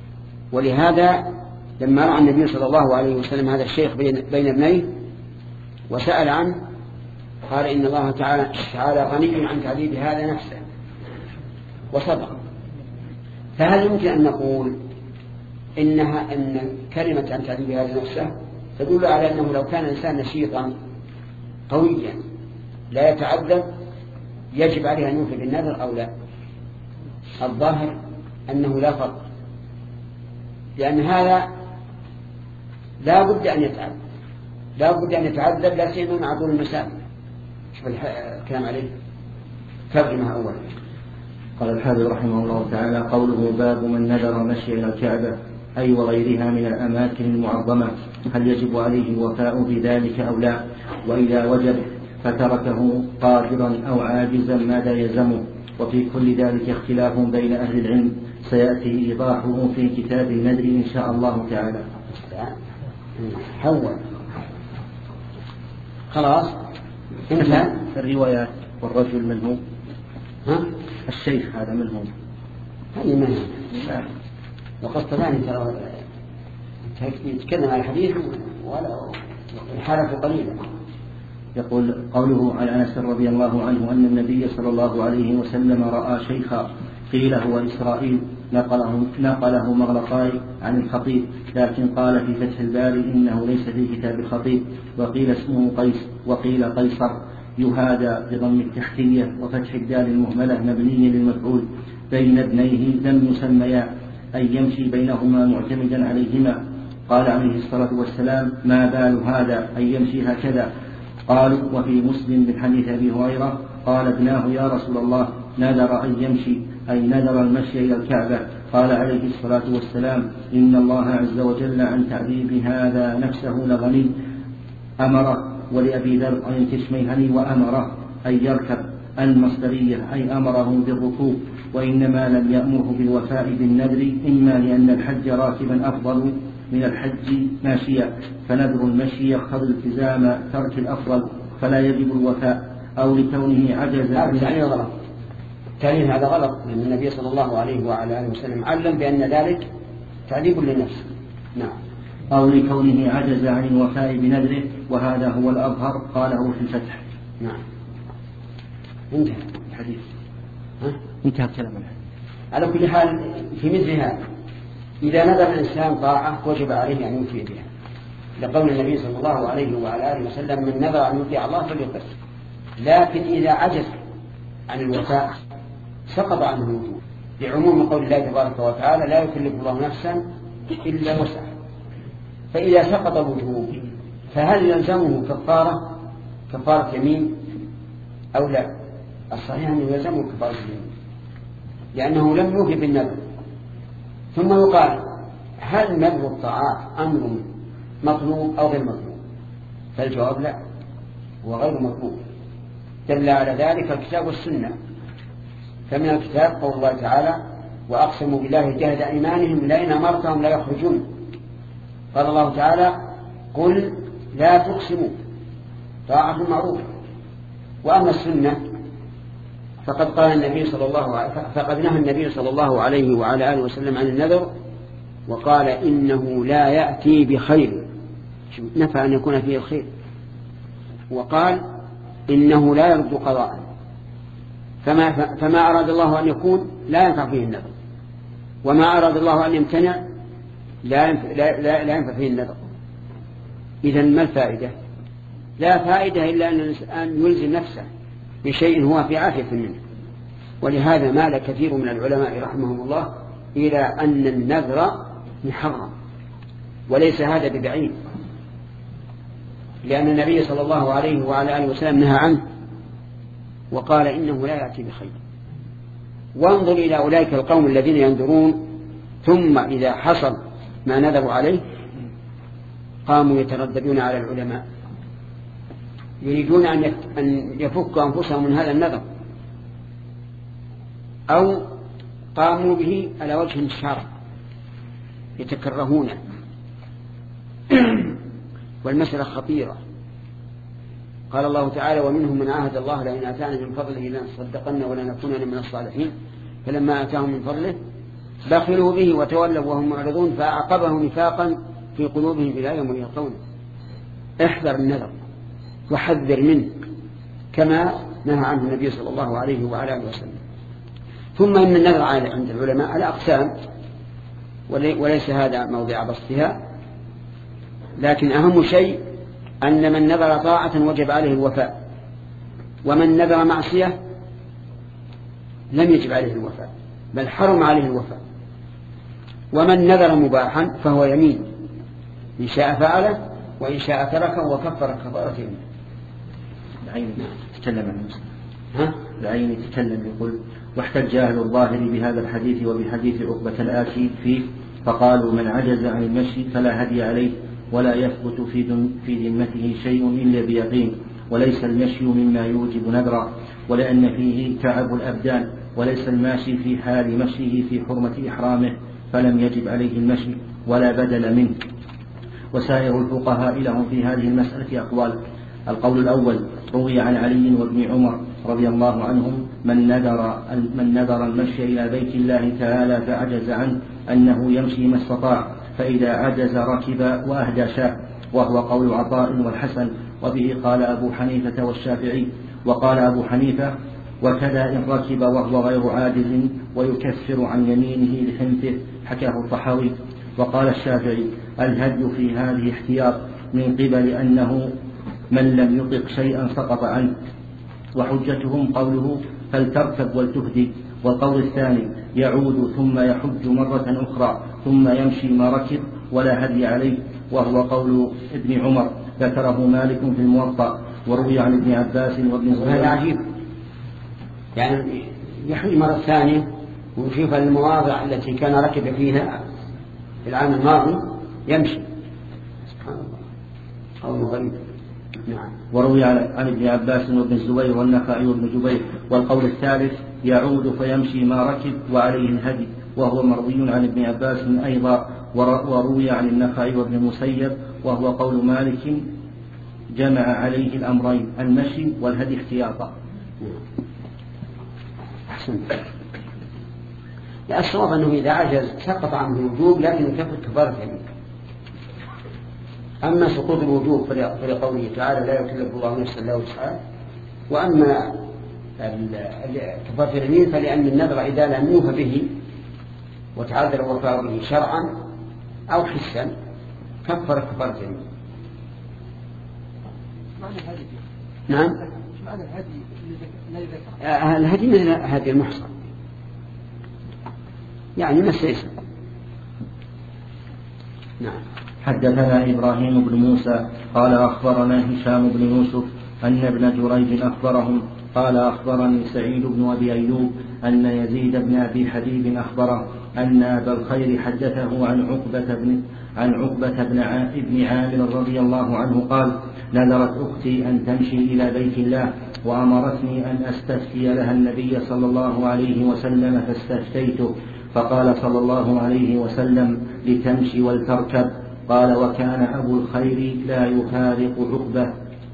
ولهذا لما رأى النبي صلى الله عليه وسلم هذا الشيخ بين ابنيه وسأل عنه قال إن الله تعالى, تعالى غني عن تعذيب هذا نفسه وصدق. فهل يمكن أن نقول إنها أن كلمة عن تعذيب هذا نفسه تدل على أنه لو كان الإنسان نشيطا قويا لا يتعذب يجب عليه أن يوفي بالنذر أو لا؟ الظاهر أنه لا فرق، لأن هذا لا بد أن يتعذب لا بد أن يتعذب لا سيما مع طول المسافة. شوف الكلام عليه ترجمة أولا. قال الحافظ رحمه الله تعالى قوله باب من نذر مشي إلى الكعبة أي وغيرها من الأماكن المعظمة هل يجب عليه الوفاء بذلك أو لا؟ وإذا وجب فتركه قادرا أو عاجزا ماذا يلزمه؟ وفي كل ذلك اختلاف بين أهل العلم سيأتي إيضاحه في كتاب النذر إن شاء الله تعالى. حول خلاص انتهى. الروايات والرجل من هو؟ ها؟ الشيخ هذا من هو؟ هذه من هو؟ وقصة ثاني ترى يتكلم عن الحديث ولا حالته قليلة. يقول قوله عن أنس رضي الله عنه أن النبي صلى الله عليه وسلم رأى شيخا قيل هو إسرائيل نقله, نقله مغلطاي عن الخطيب، لكن قال في فتح الباري إنه ليس في كتاب الخطيب، وقيل اسمه قيس وقيل قيصر، يهادى بضم التحتية وفتح الدال المهملة مبني للمفعول بين ابنيه لم يسميا، أي يمشي بينهما معتمدا عليهما. قال عليه الصلاة والسلام ما بال هذا أي يمشي هكذا؟ قالوا وفي مسلم من حديث أبي هريرة قال ابناه يا رسول الله نذر أن يمشي أي نذر المشي إلى الكعبة. قال عليه الصلاة والسلام إن الله عز وجل عن تعذيب هذا نفسه لغني أمره. ولأبي ذر أن تشميهني وأمره أي يركب المصدرية أي أمره بالركوب، وإنما لم يأمره بالوفاء بالنذر إما لأن الحج راكبا أفضل من الحج ماشيا، فنذر المشي يقتضي التزام ترك الأفضل فلا يجب الوفاء، أو لكونه عجز. التعليم هذا غلط، لأن النبي صلى الله عليه وعلى آله وسلم علم بأن ذلك تعذيب للنفس. نعم. أو لكونه عجز عن الوفاء بنذره، وهذا هو الأظهر قاله في الفتح. نعم. انتهى الحديث. ها؟ انتهى الكلام الحديث. على كل حال في مثل هذا إذا نذر الإنسان طاعة وجب عليه أن يوفي بها، لقول النبي صلى الله عليه وعلى آله وسلم من نذر أن يطيع الله فليطع. لكن إذا عجز عن الوفاء سقط عنه الوجوب، لعموم قول الله تبارك وتعالى لا يكلف الله نفسا إلا وسعها. فإذا سقط الوجوب فهل يلزمه كفارة كفارة يمين أو لا؟ الصحيح أنه يلزمه كفارة يمين لأنه لم يوفي بالنذر. ثم يقال هل نذر الطاعات أمر مطلوب أو غير مطلوب؟ فالجواب لا، هو غير مطلوب. دل على ذلك الكتاب والسنة. فمن الكتاب قول الله تعالى وأقسموا بالله جهد أيمانهم لئن أمرتهم لا يخرجون. قال الله تعالى قل لا تقسموا طاعة معروفة. وأما السنة فقد قال النبي صلى الله عليه فقد نهى النبي صلى الله عليه وعلى آله وسلم عن النذر وقال إنه لا يأتي بخير، نفى أن يكون فيه الخير، وقال إنه لا يرد قضاء، فما, فما أراد الله أن يكون لا ينفع فيه النذر، وما أراد الله أن يمتنع لا ينفع, لا, لا, لا ينفع فيه النذر. إذن ما الفائدة؟ لا فائدة إلا أن يلزم نفسه بشيء هو في عافية منه. ولهذا مال كثير من العلماء رحمهم الله إلى أن النذر محرم، وليس هذا ببعيد، لأن النبي صلى الله عليه وعلى آله وسلم نهى عنه وقال إنه لا يأتي بخير. وانظر إلى أولئك القوم الذين ينذرون ثم إذا حصل ما نذروا عليه قاموا يترددون على العلماء يريدون أن يفكوا أنفسهم من هذا النذر، أو قاموا به على وجه الشرع يتكرهونه. والمسألة خطيرة. قال الله تعالى ومنهم من عاهد الله لئن آتانا من فضله لنصدقن ولنكونن من الصالحين فلما آتاهم من فضله بخلوا به وتولوا وهم معرضون فأعقبهم نفاقا في قلوبهم إلى يوم يلقونه. احذر النذر وحذر منه كما نهى عنه النبي صلى الله عليه وعلى آله وسلم. ثم إن النذر عند العلماء على أقسام وليس هذا موضع بسطها، لكن أهم شيء أن من نذر طاعة وجب عليه الوفاء، ومن نذر معصية لم يجب عليه الوفاء بل حرم عليه الوفاء. ومن نذر مباحا فهو يمين، إن شاء فعله وإن شاء تركه وكفر كفارة يمين. العين تتكلم عن المسلم. ها؟ العين تتكلم يقول واحتج أهل الظاهر بهذا الحديث وبحديث عقبة الآتي فيه فقالوا من عجز عن المشي فلا هدي عليه ولا يثبت في ذمته شيء إلا بيقين، وليس المشي مما يوجب نذرا، ولأن فيه تعب الأبدان، وليس الماشي في حال مشيه في حرمة إحرامه فلم يجب عليه المشي ولا بدل منه. وسائر الفقهاء لهم في هذه المسألة أقوال، القول الأول: روي عن علي وابن عمر رضي الله عنهم من نذر من نذر المشي إلى بيت الله تعالى فعجز عنه أنه يمشي ما استطاع، فإذا عجز ركب وأهدى شاة، وهو قول عطاء والحسن، وبه قال أبو حنيفة والشافعي. وقال أبو حنيفة: وكذا إن ركب وهو غير عاجز ويكفر عن يمينه لحنثه، حكاه الطحاوي. وقال الشافعي: الهدي في هذه احتياط من قبل أنه من لم يطق شيئا سقط عنه. وحجتهم قوله: فلتركب ولتهدي. والقول الثاني: يعود ثم يحج مرة أخرى ثم يمشي ما ركب ولا هدي عليه، وهو قول ابن عمر، ذكره مالك في الموطأ. وروي عن ابن عباس وابن زبير. هذا عجيب، يعني يحج مرة ثانية ويشوف المواضع التي كان ركب فيها في العام الماضي يمشي. سبحان الله، قول غريب. نعم. وروي عن ابن عباس وابن الزبير والنخعي وابن جبير. والقول الثالث: يعود فيمشي ما ركب وعليه الهدي، وهو مروي عن ابن عباس أيضا. وروي عن النخعي وابن المسيب، وهو قول مالك، جمع عليه الأمرين، المشي والهدي احتياطا. أحسن. لا، الصواب أنه إذا عجز سقط عنه الوجوب، لكن يكفر كفارة يمين. أما سقوط الوجوب فلقوله تعالى: لا يكلف الله نفسا إلا وسعها. وأما كفارة اليمين فلأن النذر إذا لم يوفى به وتعذر الوفاء به شرعا أو حسا كفر كفارة اليمين. نعم. الهدي مثل هدي المحصن، يعني ما سيسر. نعم. حدثنا إبراهيم بن موسى قال أخبرنا هشام بن يوسف أن ابن جريج أخبرهم قال أخبرني سعيد بن أبي أيوب أن يزيد بن أبي حبيب أخبره أن أبا الخير حدثه عن عقبة بن عن عقبة بن ابن عامر رضي الله عنه قال: نذرت أختي أن تمشي إلى بيت الله وأمرتني أن أستفتي لها النبي صلى الله عليه وسلم فاستفتيته، فقال صلى الله عليه وسلم: لتمشي ولتركب. قال: وكان أبو الخير لا يفارق عقبة.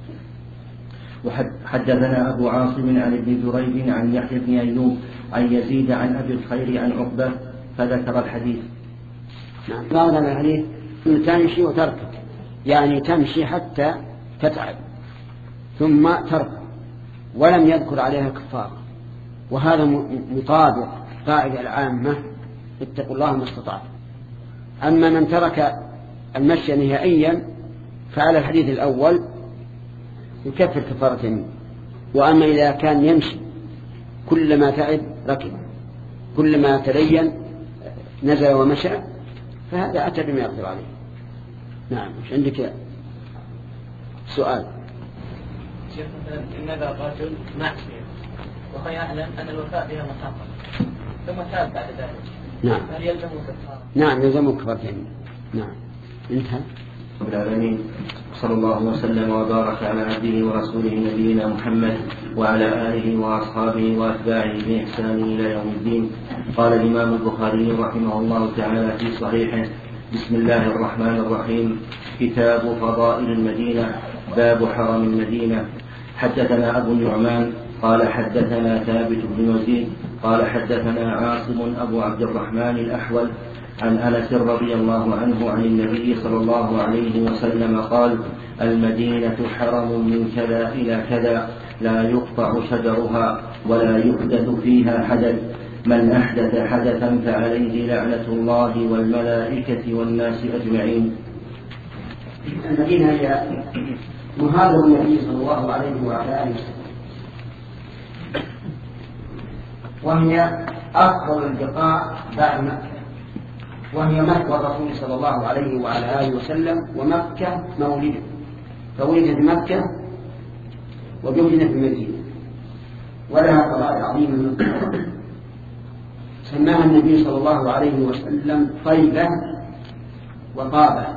وحدثنا أبو عاصم عن ابن جريج عن يحيى بن أيوب عن يزيد عن أبي الخير عن عقبة فذكر الحديث. نعم. بعض الحديث: تمشي وتركب، يعني تمشي حتى تتعب ثم تركب، ولم يذكر عليها كفارة. وهذا مطابق قاعدة العامة: اتقوا الله ما استطعتم. أما من ترك المشي نهائيا فعلى الحديث الأول يكفر كفارة يمين. وأما إذا كان يمشي كلما تعب ركب، كلما تلين نزل ومشى، فهذا أتى بما يقدر عليه. نعم. مش عندك سؤال؟ شيخ، مثلا إن نذر الرجل معصية وهو يعلم أن الوفاء بها مشقة ثم تاب بعد ذلك، نعم، هل يلزمه كفارة؟ نعم، يلزمه كفارة يمين. نعم. انتهى. رب العالمين، صلى الله وسلم وبارك على عبده ورسوله نبينا محمد وعلى آله وأصحابه وأتباعه بإحسان إلى يوم الدين. قال الإمام البخاري رحمه الله تعالى في صحيحه: بسم الله الرحمن الرحيم. كتاب فضائل المدينة، باب حرم المدينة. حدثنا أبو النعمان قال حدثنا ثابت بن يزيد قال حدثنا عاصم أبو عبد الرحمن الأحول عن أنس رضي الله عنه عن النبي صلى الله عليه وسلم قال: المدينة حرم من كذا إلى كذا، لا يقطع شجرها ولا يحدث فيها حدث، من أحدث حدثا فعليه لعنة الله والملائكة والناس أجمعين. المدينة هي مهاجر النبي صلى الله عليه وعلى آله وسلم، وهي أفضل البقاع بعد مكة، وهي مكة الرسول صلى الله عليه وعلى آله وسلم، ومكة مولده، فولد في مكة ودفن في المدينة، ولها قواعد عظيمة من القرآن. سماها النبي صلى الله عليه وسلم طيبة وطابة،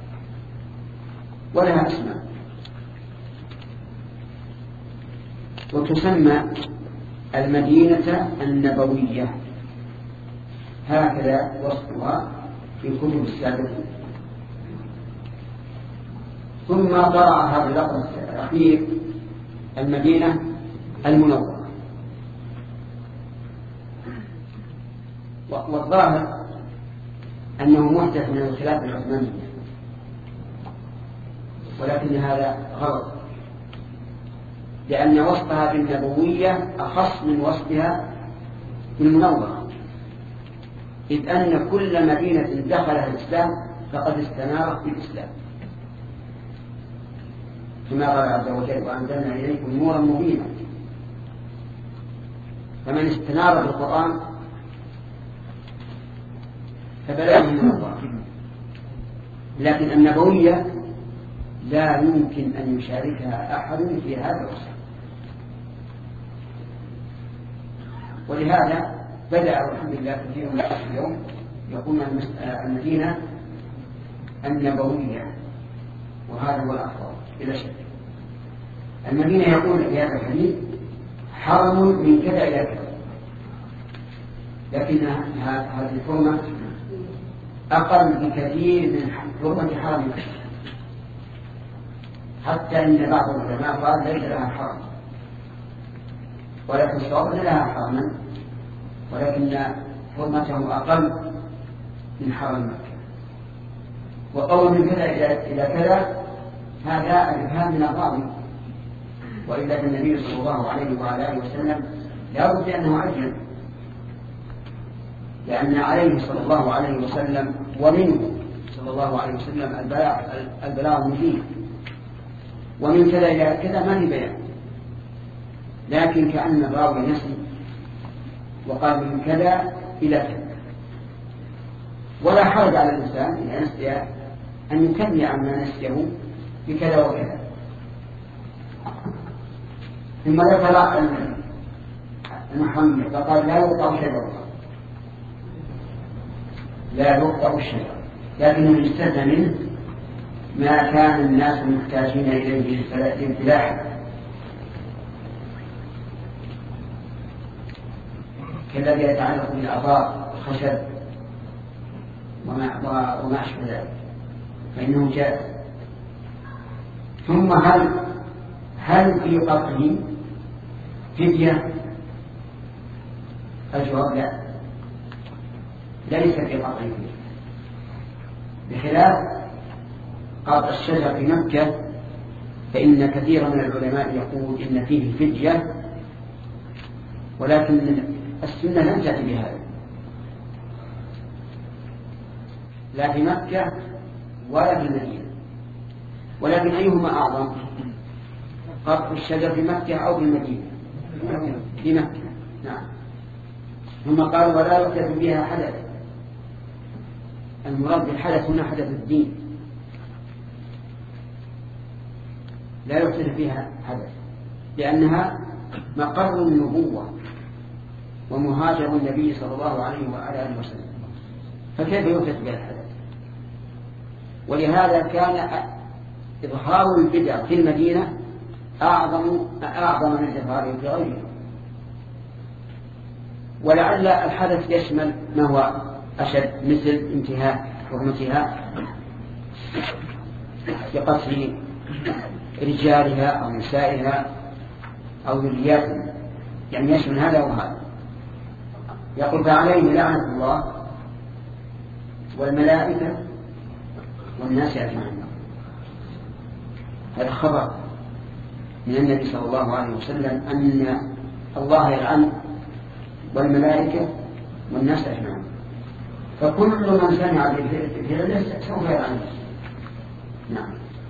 ولها اسماء. وتسمى المدينة النبوية، هكذا وصفها في كتب السابقين. ثم قرأ هذا اللفظ الأخير المدينة المنورة. والظاهر أنه محدث من الخلاف العثماني، ولكن هذا غلط، لأن وصفها بالنبوية أخص من وصفها بالمنورة، إذ أن كل مدينة دخلها الإسلام فقد استنارت بالإسلام، كما قال عز وجل وأنزلنا إليكم نورا مبينا. فمن استنار بالقرآن فبلغه من الله، لكن النبوية لا يمكن أن يشاركها أحد في هذا الوصف. ولهذا بدأ الحمد لله كثير من الناس اليوم يقول المدينة النبوية، وهذا هو الأفضل بلا شك. المدينة يقول في هذا الحديث حرم من كذا إلى كذا، لكن هذه الحرمة أقل بكثير من حرمة حرم مكة، حتى إن بعض العلماء قال ليس لها حرم، ولكن الصواب أن لها حرما، ولكن حرمته أقل من حرم مكة. وقول من كذا إلى كذا هذا الإفهام من الراوي، وإلا النبي صلى الله عليه وعلى آله وسلم لا بد أنه عجل، لأن عليه صلى الله عليه وسلم ومنه صلى الله عليه وسلم البلاغ المبين، ومن كذا إلى كذا ما في بيان، لكن كأن الراوي نسي وقال من كذا إلى كذا. ولا حرج على الإنسان إذا نسي أن يكني عما نسيه بكذا وكذا. ثم ذكر المحمد فقال لا يقطع شجرة، لا يقطع الشجرة، لكنه يستثنى منه ما كان الناس محتاجين إليه للفلاح، كالذي يتعلق بالأعضاء الخشب وما أشبه ذلك، فإنه جائز. ثم هل هل في قطعه فدية؟ الجواب لا، ليس في قطعه فدية، بخلاف قطع الشجر في مكة، فإن كثيرا من العلماء يقول إن فيه فدية، ولكن السنة لم تأتي بهذا، لا في مكة ولا في المدينة. ولكن أيهما أعظم، قطع الشجر في مكة أو في المدينة؟ في مكة، نعم. ثم قالوا ولا يحدث بها حدث، المراد بالحدث هنا حدث الدين، لا يحدث فيها حدث، لأنها مقر النبوة ومهاجر النبي صلى الله عليه وآله وسلم، فكيف يحدث بها الحدث؟ ولهذا كان إظهار البدع في المدينة أعظم أعظم من إظهاره في غيرها. ولعل الحدث يشمل ما هو أشد، مثل انتهاء حرمتها بقتل رجالها أو نسائها أو ذرياتها، يعني يشمل هذا وهذا. يقول فعليه لعنة الله والملائكة والناس أجمعين. هذا خبر من النبي صلى الله عليه وسلم أن الله يلعن والملائكة والناس أجمعين، فكل من سمع بالفعل سوف يلعن. نعم.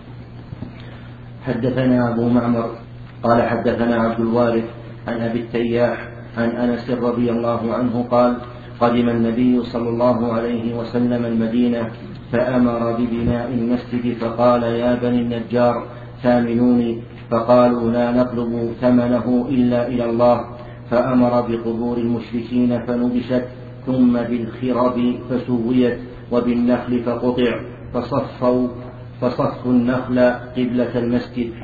حدثنا أبو معمر قال حدثنا عبد الوارث عن أبي التياح عن أنس رضي الله عنه قال قدم النبي صلى الله عليه وسلم المدينة فأمر ببناء المسجد، فقال يا بني النجار ثامنوني، فقالوا لا نطلب ثمنه إلا إلى الله، فأمر بقبور المشركين فنبشت، ثم بالخرب فسويت، وبالنخل فقطع، فصفوا فصفوا النخل قبلة المسجد.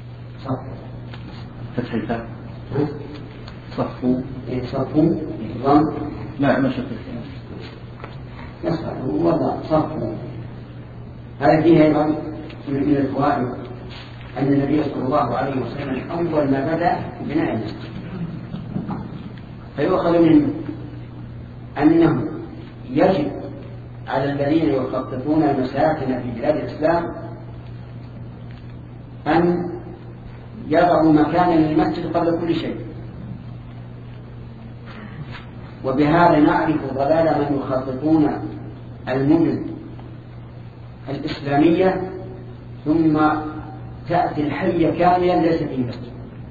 فتح الفاء صفوا صفوا لا ما شفت يصفوا وضع صفوا، هذا فيها أيضا من الفوائد أن النبي صلى الله عليه وسلم أول ما بدأ بناء المسجد، فيؤخذ منه أنه يجب على الذين يخططون المساكن في بلاد الإسلام أن يضعوا مكانا للمسجد قبل كل شيء. وبهذا نعرف ضلال من يخططون المدن الإسلامية ثم تأتي الحية كاملا ليس فيه مسجد،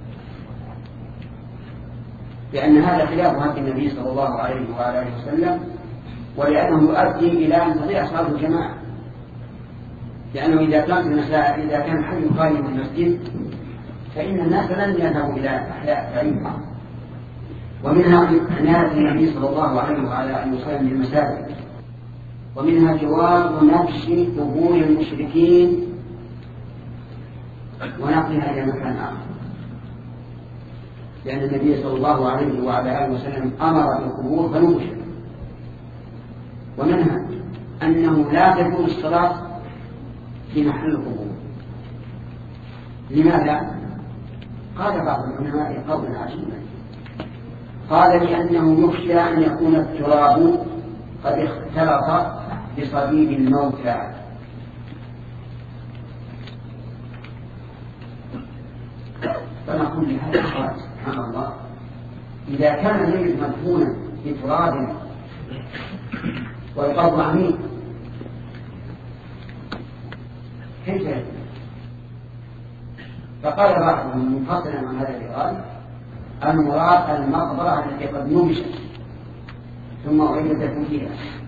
لأن هذا خلاف هدي النبي صلى الله عليه وآله وسلم، ولأنه يؤدي إلى أن تضيع صلاة الجماعة، لأنه إذا كان المساء إذا كان حي خالي من المسجد فإن الناس لن يذهبوا إلى أحياء بعيدة. ومنها عناية النبي صلى الله عليه وعلى آله وسلم بالمساجد، ومنها جواز نبش قبور المشركين ونقلها إلى مكان آخر، لأن النبي صلى الله عليه وعلى آله وسلم أمر بالقبور فنبشت. ومنها أنه لا تكون الصلاة في محل القبور. لماذا؟ قال بعض العلماء قولا عجيبا، قال لأنه يخشى أن يكون التراب قد اختلط بصديد الموتى. فنقول لهذا القائل سبحان الله، إذا كان الميت مدفونا بتراب والقبر عميق كيف يكون؟ فقال بعضهم منفصلا عن هذا القول المراد المقبرة التي قد نبشت ثم أعيد تفويتها،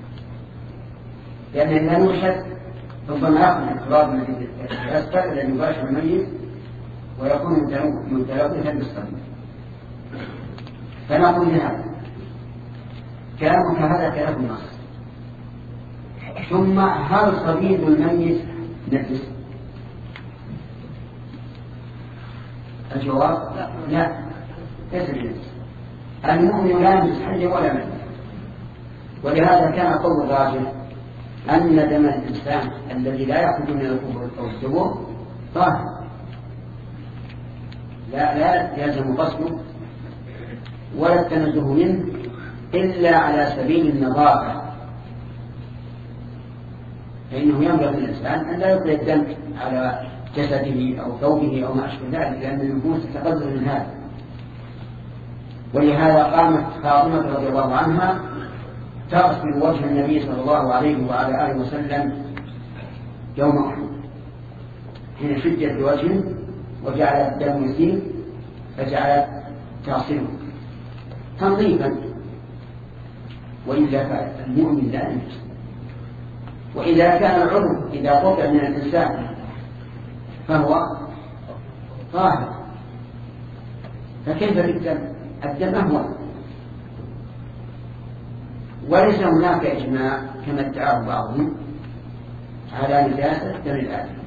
لأن إذا نبشت ربما يقنع التراب الذي يسفل الذي يباشر الميت ويكون متلوثا بالصديد. فنقول لهذا كلامك هذا كلام النص. ثم هل صديد الميت نجس؟ الجواب لا، ليس بنجس. المؤمن لا ينجس حي ولا ميت. ولهذا كان قول الراجح أن دم الإنسان الذي لا يخرج من الكفر أو الدبور طاهر، لا لا يلزم غسله ولا التنزه منه إلا على سبيل النظافة، فإنه ينبغي للإنسان أن لا يطلق الدم على جسده أو ثوبه أو ما أشبه ذلك، لأن النفوس تتقدر من هذا. ولهذا قامت فاطمة رضي الله عنها تغسل وجه النبي صلى الله عليه وعلى آله وسلم يوم أحد حين شجت بوجهه وجعل الدم يسيل فجعلت تغسله تنظيفا، وإلا فالمؤمن لا ينجس. وإذا كان العضو إذا قطع من الإنسان فهو طاهر، فكيف بالدم؟ الدم أهون. وليس هناك إجماع كما ادعاه بعضهم على نجاسة دم الآدم.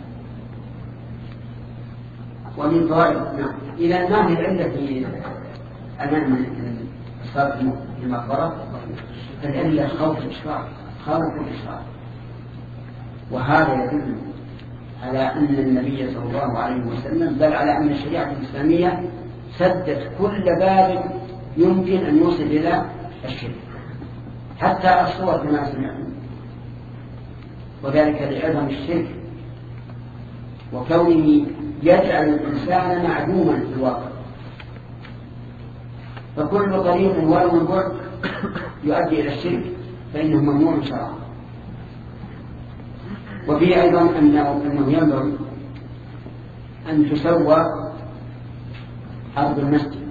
ومن فوائد نعم إلى ما هي العلة في أمام الصلاة في المقبرة؟ العلة خوف الإشراك، خوف الإشراك. وهذا يدل على أن النبي صلى الله عليه وسلم بل على أن الشريعة الإسلامية سدت كل باب يمكن أن يوصل إلى الشرك، حتى الصور كما سمعنا، وذلك لعظم الشرك وكونه يجعل الإنسان معدوما في الواقع. فكل طريق ولو من بعد يؤدي إلى الشرك فإنه ممنوع شرعا. وفيه أيضا أنه, أنه ينبغي أن تسوى أرض المسجد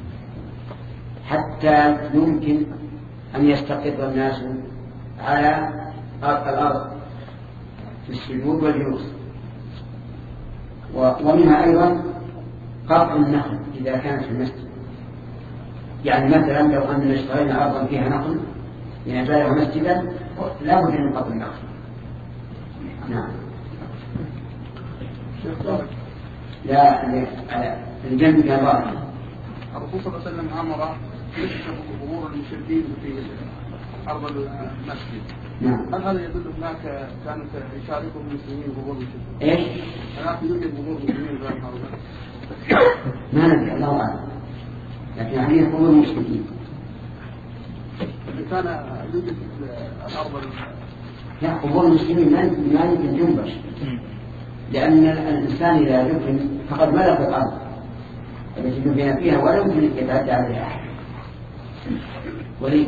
حتى يمكن أن يستقر الناس على الأرض في السجود والجلوس. ومنها أيضا قطع النخل إذا كانت في المسجد، يعني مثلا لو أننا اشترينا أرضا فيها نخل لنجعلها مسجدا لا بد من قطع النخل. نعم. لا على الجنب يا بارك. الرسول صلى الله عليه وسلم أمر يكشف قبور المشركين في أرض المسجد، نعم. هل هذا يدل هناك كانت يشاركهم المسلمين ظهور المسلمين؟ ايش؟ هناك يوجد ظهور المسلمين غير هؤلاء؟ ما ندري الله أعلم، لكن عليه ظهور المشركين. إذا كان يوجد الأرض لا، قبور المسلمين ما يمكن تنبش، لأن الإنسان إذا دفن فقد ملك الأرض التي دفن فيها ولا يمكن أن يتعدى عليها أحد. ولي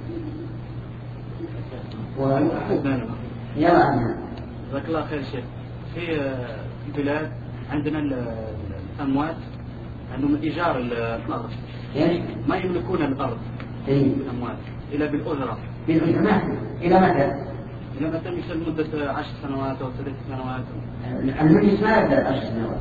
يا معنا جزاك الله خير شيخ. في البلاد عندنا الأموات عندهم إيجار الأرض، ما يملكون الأرض الأموات إلا بالأجرة. بالأجرة إلى متى؟ إلى متى؟ مثل مدة عشر سنوات أو ثلاث سنوات. المجلس ما يبدأ عشر سنوات.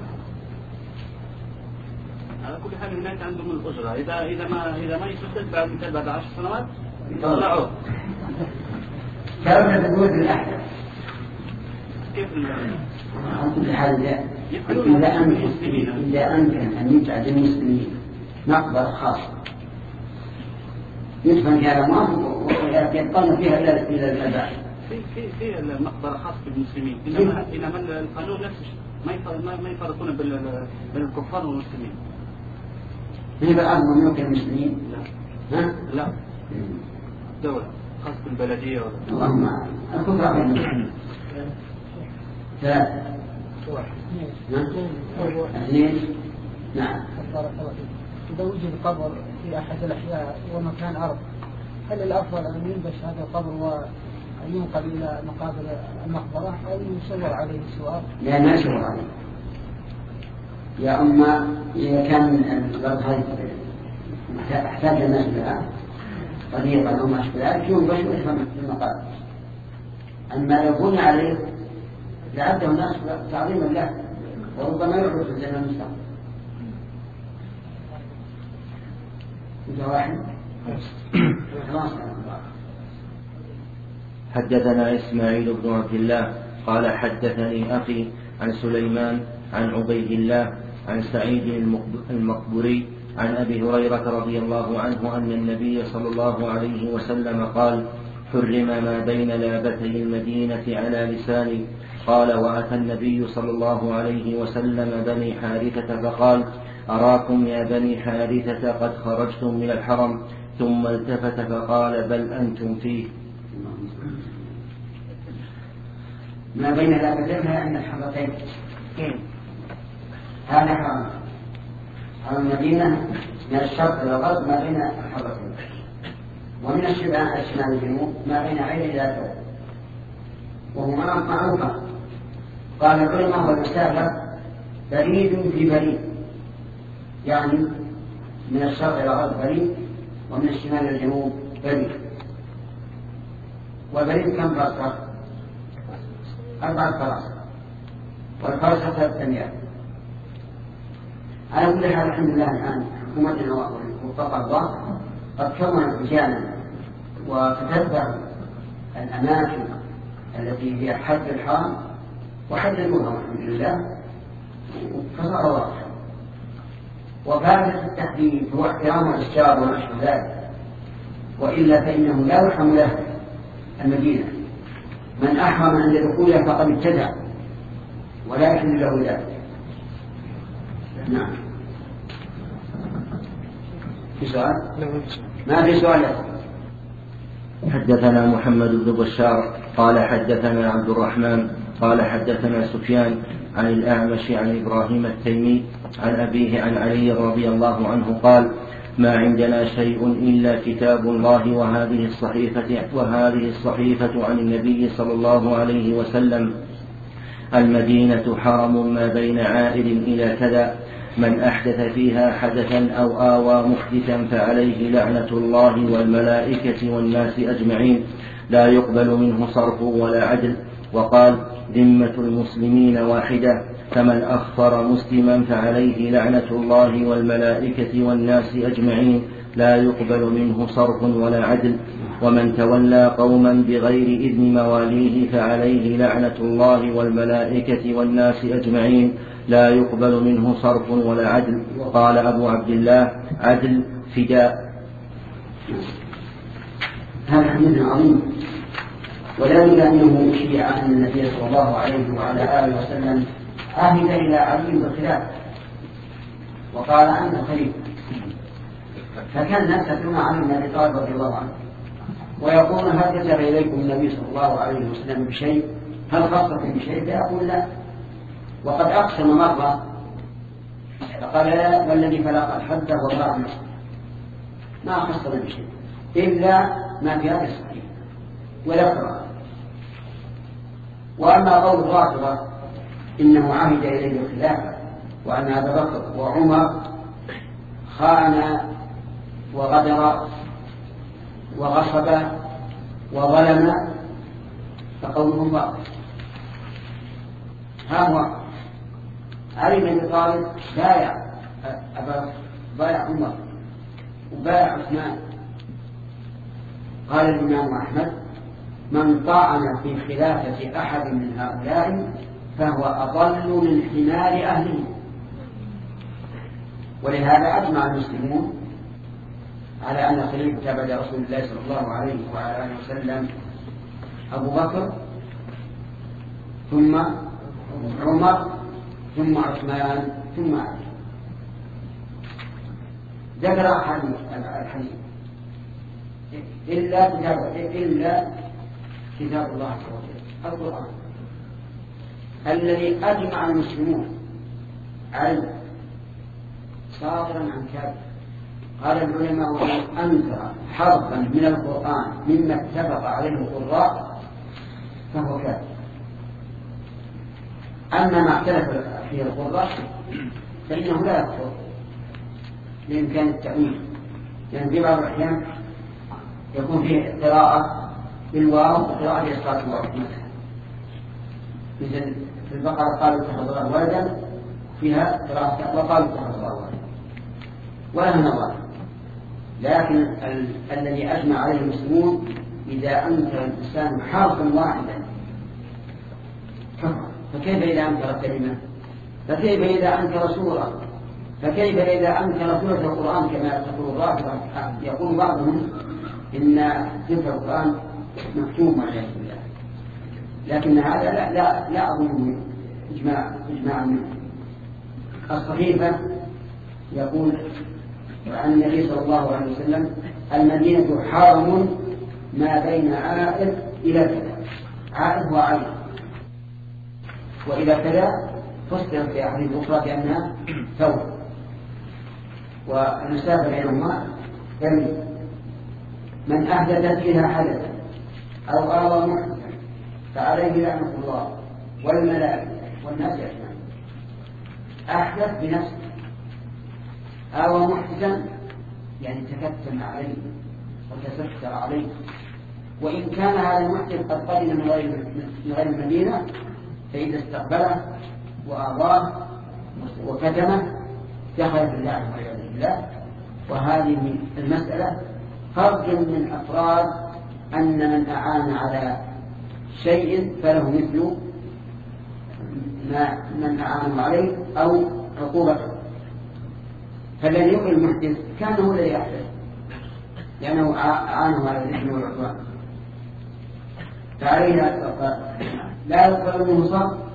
على كل حال هناك عندهم الأجرة، إذا إذا ما إذا ما يسدد بعد مثل بعد عشر سنوات يطلعوه. كلامنا تقول الأحدث. كيف ال؟ على كل حال إذا أمكن إذا أمكن أن يجعل المسلمين مقبرة خاصة يدفن فيها الأموات ويبقون فيها إلى إلى الأبد. في في في المقبرة خاصة بالمسلمين، إنما إنما القانون نفسه ما ما يفرقون بين بين الكفار والمسلمين. هي الأرض مملوكة للمسلمين؟ لا. ها؟ لا. دولة خاصة بالبلدية ولا. اللهم الكفار بالمسلمين. ثلاثة. اثنين. نعم. إذا وجد قبر في أحد الأحياء ومكان أرض، هل الأفضل أن ينبش هذا القبر وأن ينقل إلى مقابر المقبرة أو يصور عليه السؤال؟ لا، ما يصور عليه. يا أما إذا كان الأرض هذه احتاج الناس الآن طريقا أو ما أشبه ذلك ينبش ويدفن في المقابر. أما لو بني عليه لعده الناس تعظيما له وربما يعرف في الزمن المستقبل. واحد. حدثنا إسماعيل بن عبد الله قال حدثني أخي عن سليمان عن عبيد الله عن سعيد المقبري عن أبي هريرة رضي الله عنه أن النبي صلى الله عليه وسلم قال حرم ما بين لابتي المدينة على لساني. قال وأتى النبي صلى الله عليه وسلم بني حارثة فقال أراكم يا بني حارثة قد خرجتم من الحرم، ثم التفت فقال بل أنتم فيه. ما بين لابتين عند الحرتين هذا حرم حرم المدينة من الشرق إلى الغرب ما بين الحرتين، ومن الشمال الجنوب ما بين عين إلى ثلاث، وهو معروفة. قال العلماء هو المسافة بريد في بريد، يعني من الشرق إلى الغرب بريد ومن الشمال إلى الجنوب بريد. والبريد كم فرصة؟ أربعة فرص، والفرصة ثلاث أميال. على كل حال الحمد لله الآن حكومتنا وفق الله قد كونت رجالا وتتبع الأماكن التي هي حد الحرم وحد المدن الحمد لله فصار واضحا. وفائدة التحديد هو احترام الأشجار وما أشبه ذلك، وإلا فإنه لا يرحم له المدينة. من أحرم عند دخولها فقد ابتدع ولا يحل له ذلك. نعم. في سؤال؟ ما في سؤال. حدثنا محمد بن بشار قال حدثنا عبد الرحمن قال حدثنا سفيان عن الأعمش عن إبراهيم التيمي عن أبيه عن علي رضي الله عنه قال ما عندنا شيء إلا كتاب الله وهذه الصحيفة, وهذه الصحيفة عن النبي صلى الله عليه وسلم المدينة حرم ما بين عائد إلى كذا، من أحدث فيها حدثا أو آوى محدثا فعليه لعنة الله والملائكة والناس أجمعين لا يقبل منه صرف ولا عدل. وقال ذمة المسلمين واحدة، فمن أخفر مسلما فعليه لعنة الله والملائكة والناس أجمعين لا يقبل منه صرف ولا عدل. ومن تولى قوما بغير إذن مواليه فعليه لعنة الله والملائكة والناس أجمعين لا يقبل منه صرف ولا عدل. قال أبو عبد الله عدل فداء. هذا حديث عظيم وذلك أنه شيع أن النبي صلى الله عليه وعلى آله وسلم عهد إلى علي بالخلافة وقال أنت خليفة، فكان الناس يتلون عن النبي طالب رضي الله عنه ويقول هل كتب إليكم النبي صلى الله عليه وسلم بشيء؟ هل خصكم بشيء؟ فيقول لا، وقد أقسم مرة فقال لا والذي فلق الحد وضاع المسجد ما خصنا بشيء إلا ما في هذا الصحيح وذكر. وأما قول الرافضة إنه عهد إليه الخلافة وأن أبا بكر وعمر خان وغدر وغصب وظلم فقولهم باطل. ها هو علي بن ابي طالب بايع ابا بايع عمر وبايع عثمان. قال الامام احمد من طعن في خلافه احد من هؤلاء فهو اضل من حمار اهله. ولهذا اجمع المسلمون على ان خليفه بعد رسول الله صلى الله عليه وعلى اله وسلم ابو بكر ثم عمر ثم عثمان ثم علي. ذكر الحديث إلا كتاب إلا كتاب الله عز وجل القرآن الذي أجمع المسلمون عليه صادرا عن كافر. قال العلماء أنكر حرفا من القرآن مما اتفق عليه القراء فهو كافر. أما ما اختلف فيه القراء فإنه لا يكفر بإمكان التأويل، لأن في بعض الأحيان يكون فيه قراءة بالواو وقراءة بإسقاط الواو مثل في البقرة قالوا اتخذ الله ولدا فيها قراءة وقالوا اتخذ الله ولدا ولا نظر. لكن ال- الذي أجمع عليه المسلمون إذا أنكر الإنسان حرفا واحدا كفر. فكيف إذا أنكر كلمة؟ فكيف إذا أنكر سورة؟ فكيف إذا أنكر سورة القرآن كما تقول الرافضة؟ يقول بعضهم إن تلك القرآن مكتوب والعياذ بالله، لكن هذا لا لا لا أظن إجماع إجماع منه. الصحيفة يقول عن النبي صلى الله عليه وسلم المدينة حرم ما بين عائد إلى كذا. عائد وعين وإلى كذا فسر في أحاديث أخرى بأنها ثوب والمسافة بينهما يمين. من أحدث فيها حدثا أو آوى محدثا فعليه لعنة الله والملائكة والناس أجمعين. أحدث بنفسه، آوى محدثا يعني تكتم عليه وتستر عليه، وإن كان هذا المحدث قد قدم من غير المدينة فإذا استقبله وآواه وكتمه دخل في الله والعياذ بالله. وهذه المسألة فرد من أفراد أن من أعان على شيء فله مثل ما من أعانه عليه أو عقوبته. فالذي يقل المحدث كان هو الذي يحدث لأنه أعانه على الإثم والعدوان، فعليه لا يقبل منه صرف